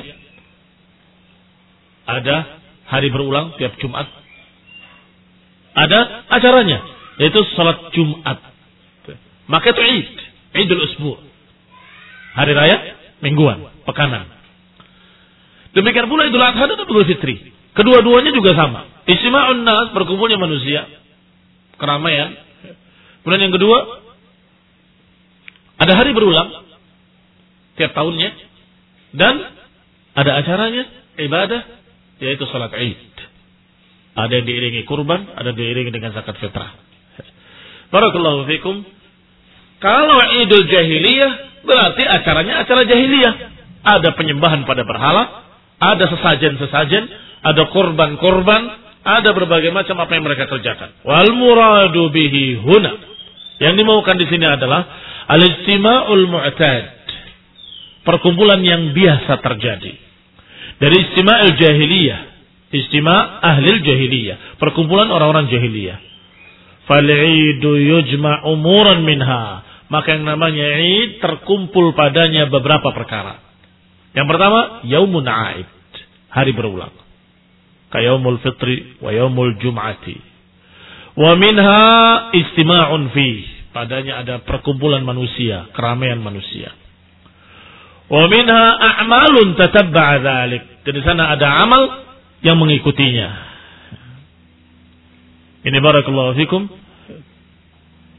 ada hari berulang tiap Jumat, ada acaranya yaitu salat Jumat. Maka itu Id, Idul Usbu', hari raya mingguan, pekanan. Demikian pula Idul Adha dan Idul Fitri. Kedua-duanya juga sama. Ijtima'un nas, berkumpulnya manusia, keramaian. Kemudian yang kedua, ada hari berulang tiap tahunnya dan ada acaranya, ibadah, yaitu salat Id. Ada yang diiringi kurban, ada yang diiringi dengan zakat fitrah. Barakallahu fikum. Kalau Idul Jahiliyah berarti acaranya acara jahiliyah. Ada penyembahan pada berhala, ada sesajen-sesajen, ada korban-korban, ada berbagai macam apa yang mereka kerjakan. Wal muradu bihi huna. Yang dimaukan di sini adalah al-ijtima'ul mu'tad, perkumpulan yang biasa terjadi. Dari ijtima'il jahiliyah, ijtima' ahlil jahiliyah, perkumpulan orang-orang jahiliyah. Fal-'idu yujma' umuran minha, maka yang namanya Id terkumpul padanya beberapa perkara. Yang pertama, yaumun 'aid, hari berulang. Ka yaumul fitri wa yaumul jum'ati. Wa minha istima'un fi, padanya ada perkumpulan manusia, keramaian manusia. Wa minha a'malun tatabba'a dzalik, dan di sana ada amal yang mengikutinya. Ini barakallahu fikum.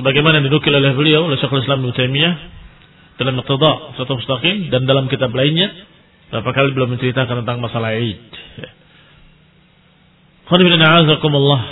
Sebagaimana dinukil oleh beliau oleh Syekhul Islam Ibnu Taimiyah dalam Iqtida' Shiratal Mustaqim dan dalam kitab lainnya, berapa kali belum menceritakan tentang masalah Id. Alhamdulillah.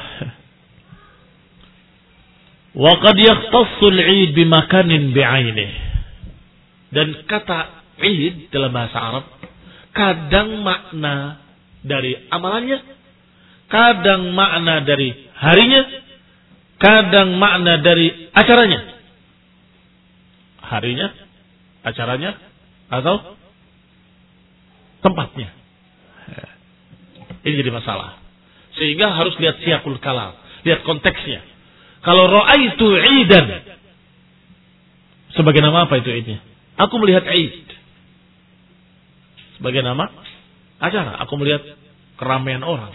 Wa qad yakhtassu al-'id bi makanin bi'ainihi. Dan kata Id dalam bahasa Arab kadang makna dari amalannya, kadang makna dari harinya, kadang makna dari acaranya. Harinya, acaranya, atau tempatnya. Ini jadi masalah. Sehingga harus lihat siyaqul kalam, lihat konteksnya. Kalau ra'aitu 'idan, sebagai nama apa itu idnya? Aku melihat Id. Sebagai nama acara, aku melihat keramaian orang.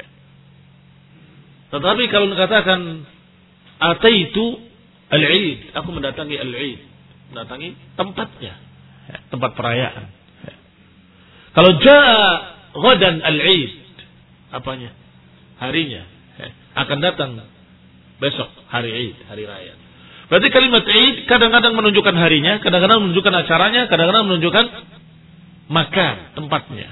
Tetapi kalau dikatakan ataitu al-Id, aku mendatangi al-Id, mendatangi tempatnya, tempat perayaan. Kalau jaa ghadan al-Id, apanya? Harinya. Akan datang besok hari Id, hari raya. Berarti kalimat Id kadang-kadang menunjukkan harinya, kadang-kadang menunjukkan acaranya, kadang-kadang menunjukkan makan, tempatnya.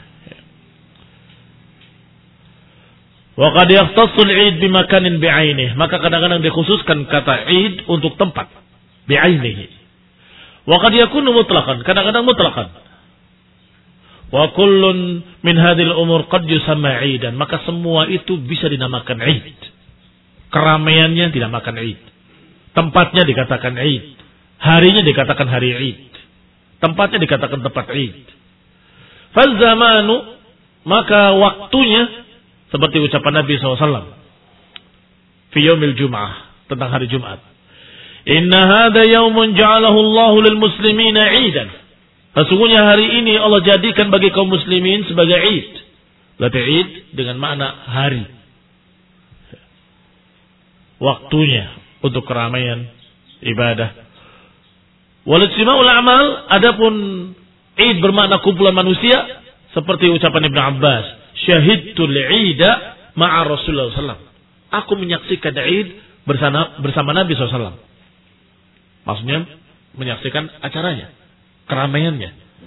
Wa qad yahtassu al-'id bi makanin bi'ainihi, maka kadang-kadang dikhususkan kata Id untuk tempat bi'ainihi. Wa qad yakunu mutlaqan, kadang-kadang mutlaqan. Wa kullun min hadhil umur qad yusamma 'idan, maka semua itu bisa dinamakan Id. Keramaiannya dinamakan Id. Tempatnya dikatakan Id. Harinya dikatakan hari Id. Tempatnya dikatakan tempat Id. Fal-zamanu, maka waktunya seperti ucapan Nabi shallallahu alaihi wasallam fi yaumil jum'ah, tentang hari Jumat. Inna hadha yaumun ja'alahu Allahu lil muslimina 'idan. Sesungguhnya hari ini Allah jadikan bagi kaum muslimin sebagai Id. Berarti Id dengan makna hari. Waktunya untuk keramaian ibadah. Wal ijtima'ul a'mal, adapun Id bermakna kumpulan manusia seperti ucapan Ibnu Abbas, syahidtul 'ida ma'a Rasulullah sallallahu alaihi wasallam. Aku menyaksikan Id bersama bersama Nabi sallallahu alaihi wasallam. Maksudnya menyaksikan acaranya, keramaiannya.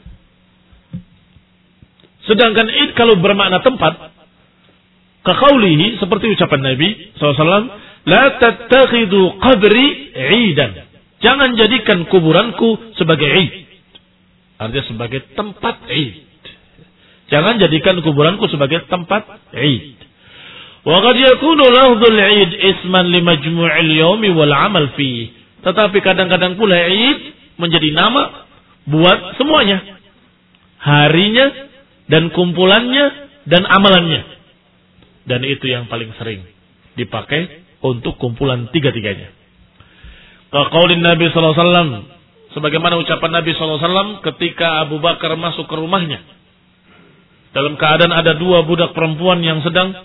Sedangkan Id kalau bermakna tempat, kaqaulihi, seperti ucapan Nabi sallallahu alaihi wasallam, la tattakhidu qabri 'idan. Jangan jadikan kuburanku sebagai Id. Artinya sebagai tempat Id. Jangan jadikan kuburanku sebagai tempat Id. Wa qad yakunu lafdzul 'id isman li majmu'il yaumi wal 'amal fi. Tetapi kadang-kadang pula Id menjadi nama buat semuanya. Harinya dan kumpulannya dan amalannya. Dan itu yang paling sering dipakai untuk kumpulan tiga-tiganya. Qaulin Nabi sallallahu alaihi wasallam, sebagaimana ucapan Nabi sallallahu alaihi wasallam ketika Abu Bakar masuk ke rumahnya dalam keadaan ada dua budak perempuan yang sedang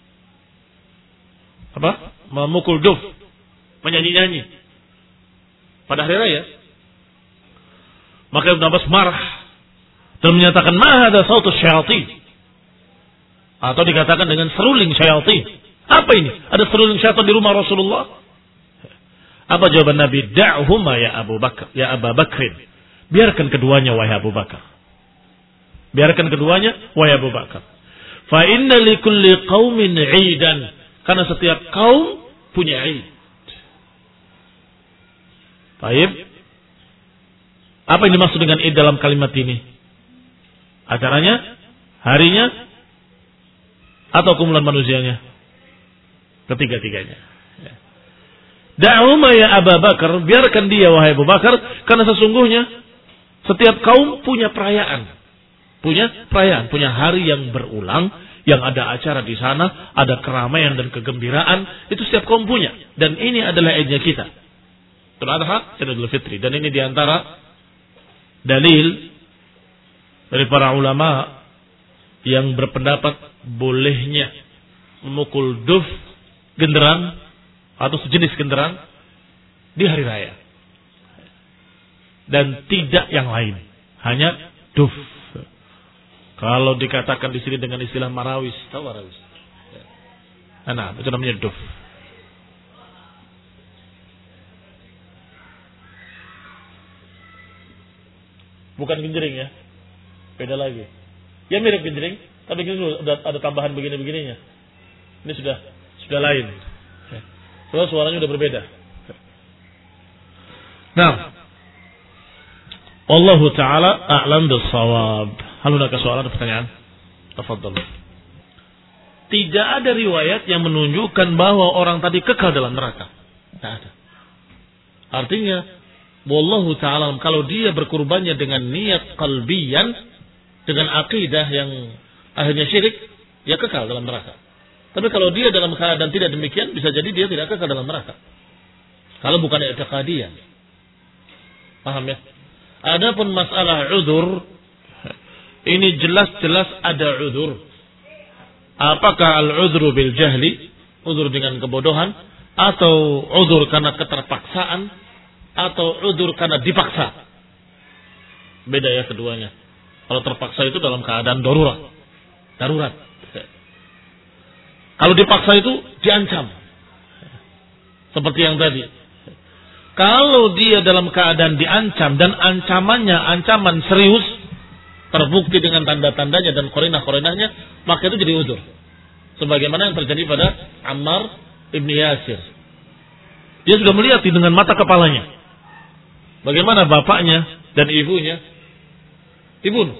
apa? Memukul duf, menyanyi-nyanyi pada hari raya. Maka Ibnu Abbas marah dan menyatakan ma hadza sautu syayatin, atau dikatakan dengan seruling syayatin. Apa ini? Ada seruling syaitan di rumah Rasulullah? Apa jawaban Nabi? Da'huma ya Abu Bakar, ya Abu Bakrin. Biarkan keduanya wahai Abu Bakar. Biarkan keduanya wahai Abu Bakar. Fa inna likulli qaumin 'idan. Karena setiap kaum punya 'id. Baik. Apa yang dimaksud dengan 'id dalam kalimat ini? Acaranya, harinya, atau kumpulan manusianya? Ketiga-tiganya. Da'uma ya Abu Bakar, biarkan dia wahai Abu Bakar, karena sesungguhnya setiap kaum punya perayaan. Punya perayaan, punya hari yang berulang, yang ada acara di sana, ada keramaian dan kegembiraan, itu setiap kaum punya. Dan ini adalah idnya kita. Idul Adha dan Idul Fitri. Dan ini diantara dalil dari para ulama yang berpendapat bolehnya memukul duf, genderang atau sejenis genderang di hari raya, dan tidak yang lain, hanya duf. Kalau dikatakan di sini dengan istilah marawis, tahu marawis? Nah, itu namanya duf. Bukan genjering ya. Beda lagi. Ya mirip genjering, tapi ini ada, ada tambahan begini-begininya. Ini sudah sudah lain. Soalnya suaranya sudah berbeda. Nah, Wallahu ta'ala a'lam bis-shawab. Hal hunaka soalan atau pertanyaan? Tafadhal. Tidak ada riwayat yang menunjukkan bahwa orang tadi kekal dalam neraka. Tidak ada. Artinya, wallahu ta'ala, kalau dia berkurbannya dengan niat qalbiyan, dengan akidah yang akhirnya syirik, dia kekal dalam neraka. Tapi kalau dia dalam keadaan tidak demikian, bisa jadi dia tidak kekal dalam neraka. Kalau bukan i'tiqadiyan. Paham ya? Adapun masalah udzur, ini jelas-jelas ada udzur. Apakah al-udzru bil jahli, udzur dengan kebodohan, atau udzur karena keterpaksaan, atau udzur karena dipaksa? Beda ya keduanya. Kalau terpaksa itu dalam keadaan darurat. Darurat. Kalau dipaksa itu diancam. Seperti yang tadi. Kalau dia dalam keadaan diancam dan ancamannya ancaman serius, terbukti dengan tanda-tandanya dan korinah-korinahnya, maka itu jadi udzur. Sebagaimana yang terjadi pada Ammar ibn Yasir. Dia sudah melihat dengan mata kepalanya bagaimana bapaknya dan ibunya dibunuh.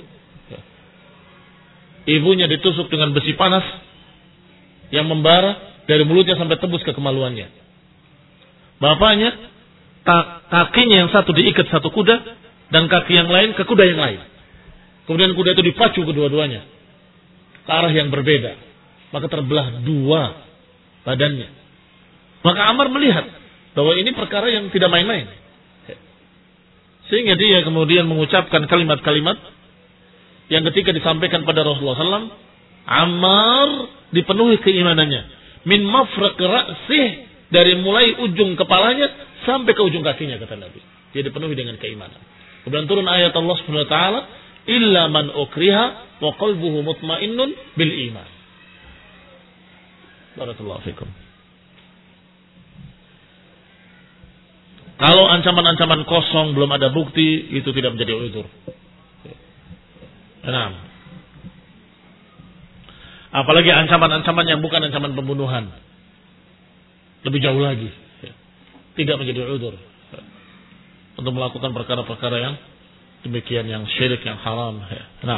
Ibunya ditusuk dengan besi panas yang membara dari mulutnya sampai tembus ke kemaluannya. Bapaknya, kakinya yang satu diikat satu kuda dan kaki yang lain ke kuda yang lain. Kemudian kuda itu dipacu kedua-duanya ke arah yang berbeda. Maka terbelah dua badannya. Maka Ammar melihat bahwa ini perkara yang tidak main-main. Sehingga dia kemudian mengucapkan kalimat-kalimat yang ketika disampaikan pada Rasulullah shallallahu alaihi wasallam, Ammar dipenuhi keimanannya. Min mafraq ra'sih, dari mulai ujung kepalanya sampai ke ujung kakinya, kata Nabi. Dia dipenuhi dengan keimanan. Kemudian turun ayat Allah Subhanahu wa taala, illa man ukriha wa qalbuhu mutmainnun bil iman. Barakallahu fikum. Kalau ancaman-ancaman kosong belum ada bukti, itu tidak menjadi udzur. Nah, apalagi ancaman-ancaman yang bukan ancaman pembunuhan, lebih jauh lagi, tidak menjadi udzur untuk melakukan perkara-perkara yang demikian, yang syirik, yang haram. Nah,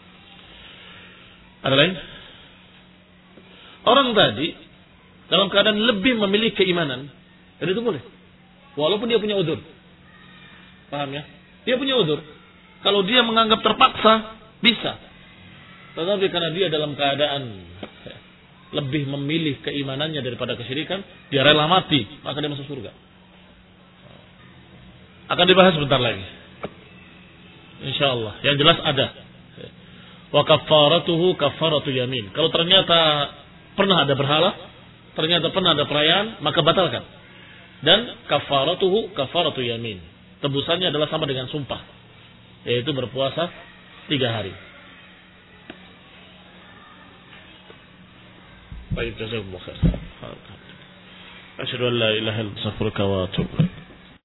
ada lain? Orang tadi dalam keadaan lebih memilih keimanan, jadi itu boleh, walaupun dia punya udzur. Paham ya? Dia punya udzur. Kalau dia menganggap terpaksa, bisa. Tetapi karena dia dalam keadaan lebih memilih keimanannya daripada kesyirikan, dia rela mati, maka dia masuk surga. Akan dibahas sebentar lagi, insyaallah. Yang jelas ada. Wa kafaratuhu kafaratu yamin. Kalau ternyata pernah ada berhala, ternyata pernah ada perayaan, maka batalkan. Dan kafaratuhu kafaratu yamin. Tebusannya adalah sama dengan sumpah, yaitu berpuasa tiga hari. Baik, jazakumullah khair. Asyhadu an la ilaha illallah wa astaghfiruka wa atubu ilaik.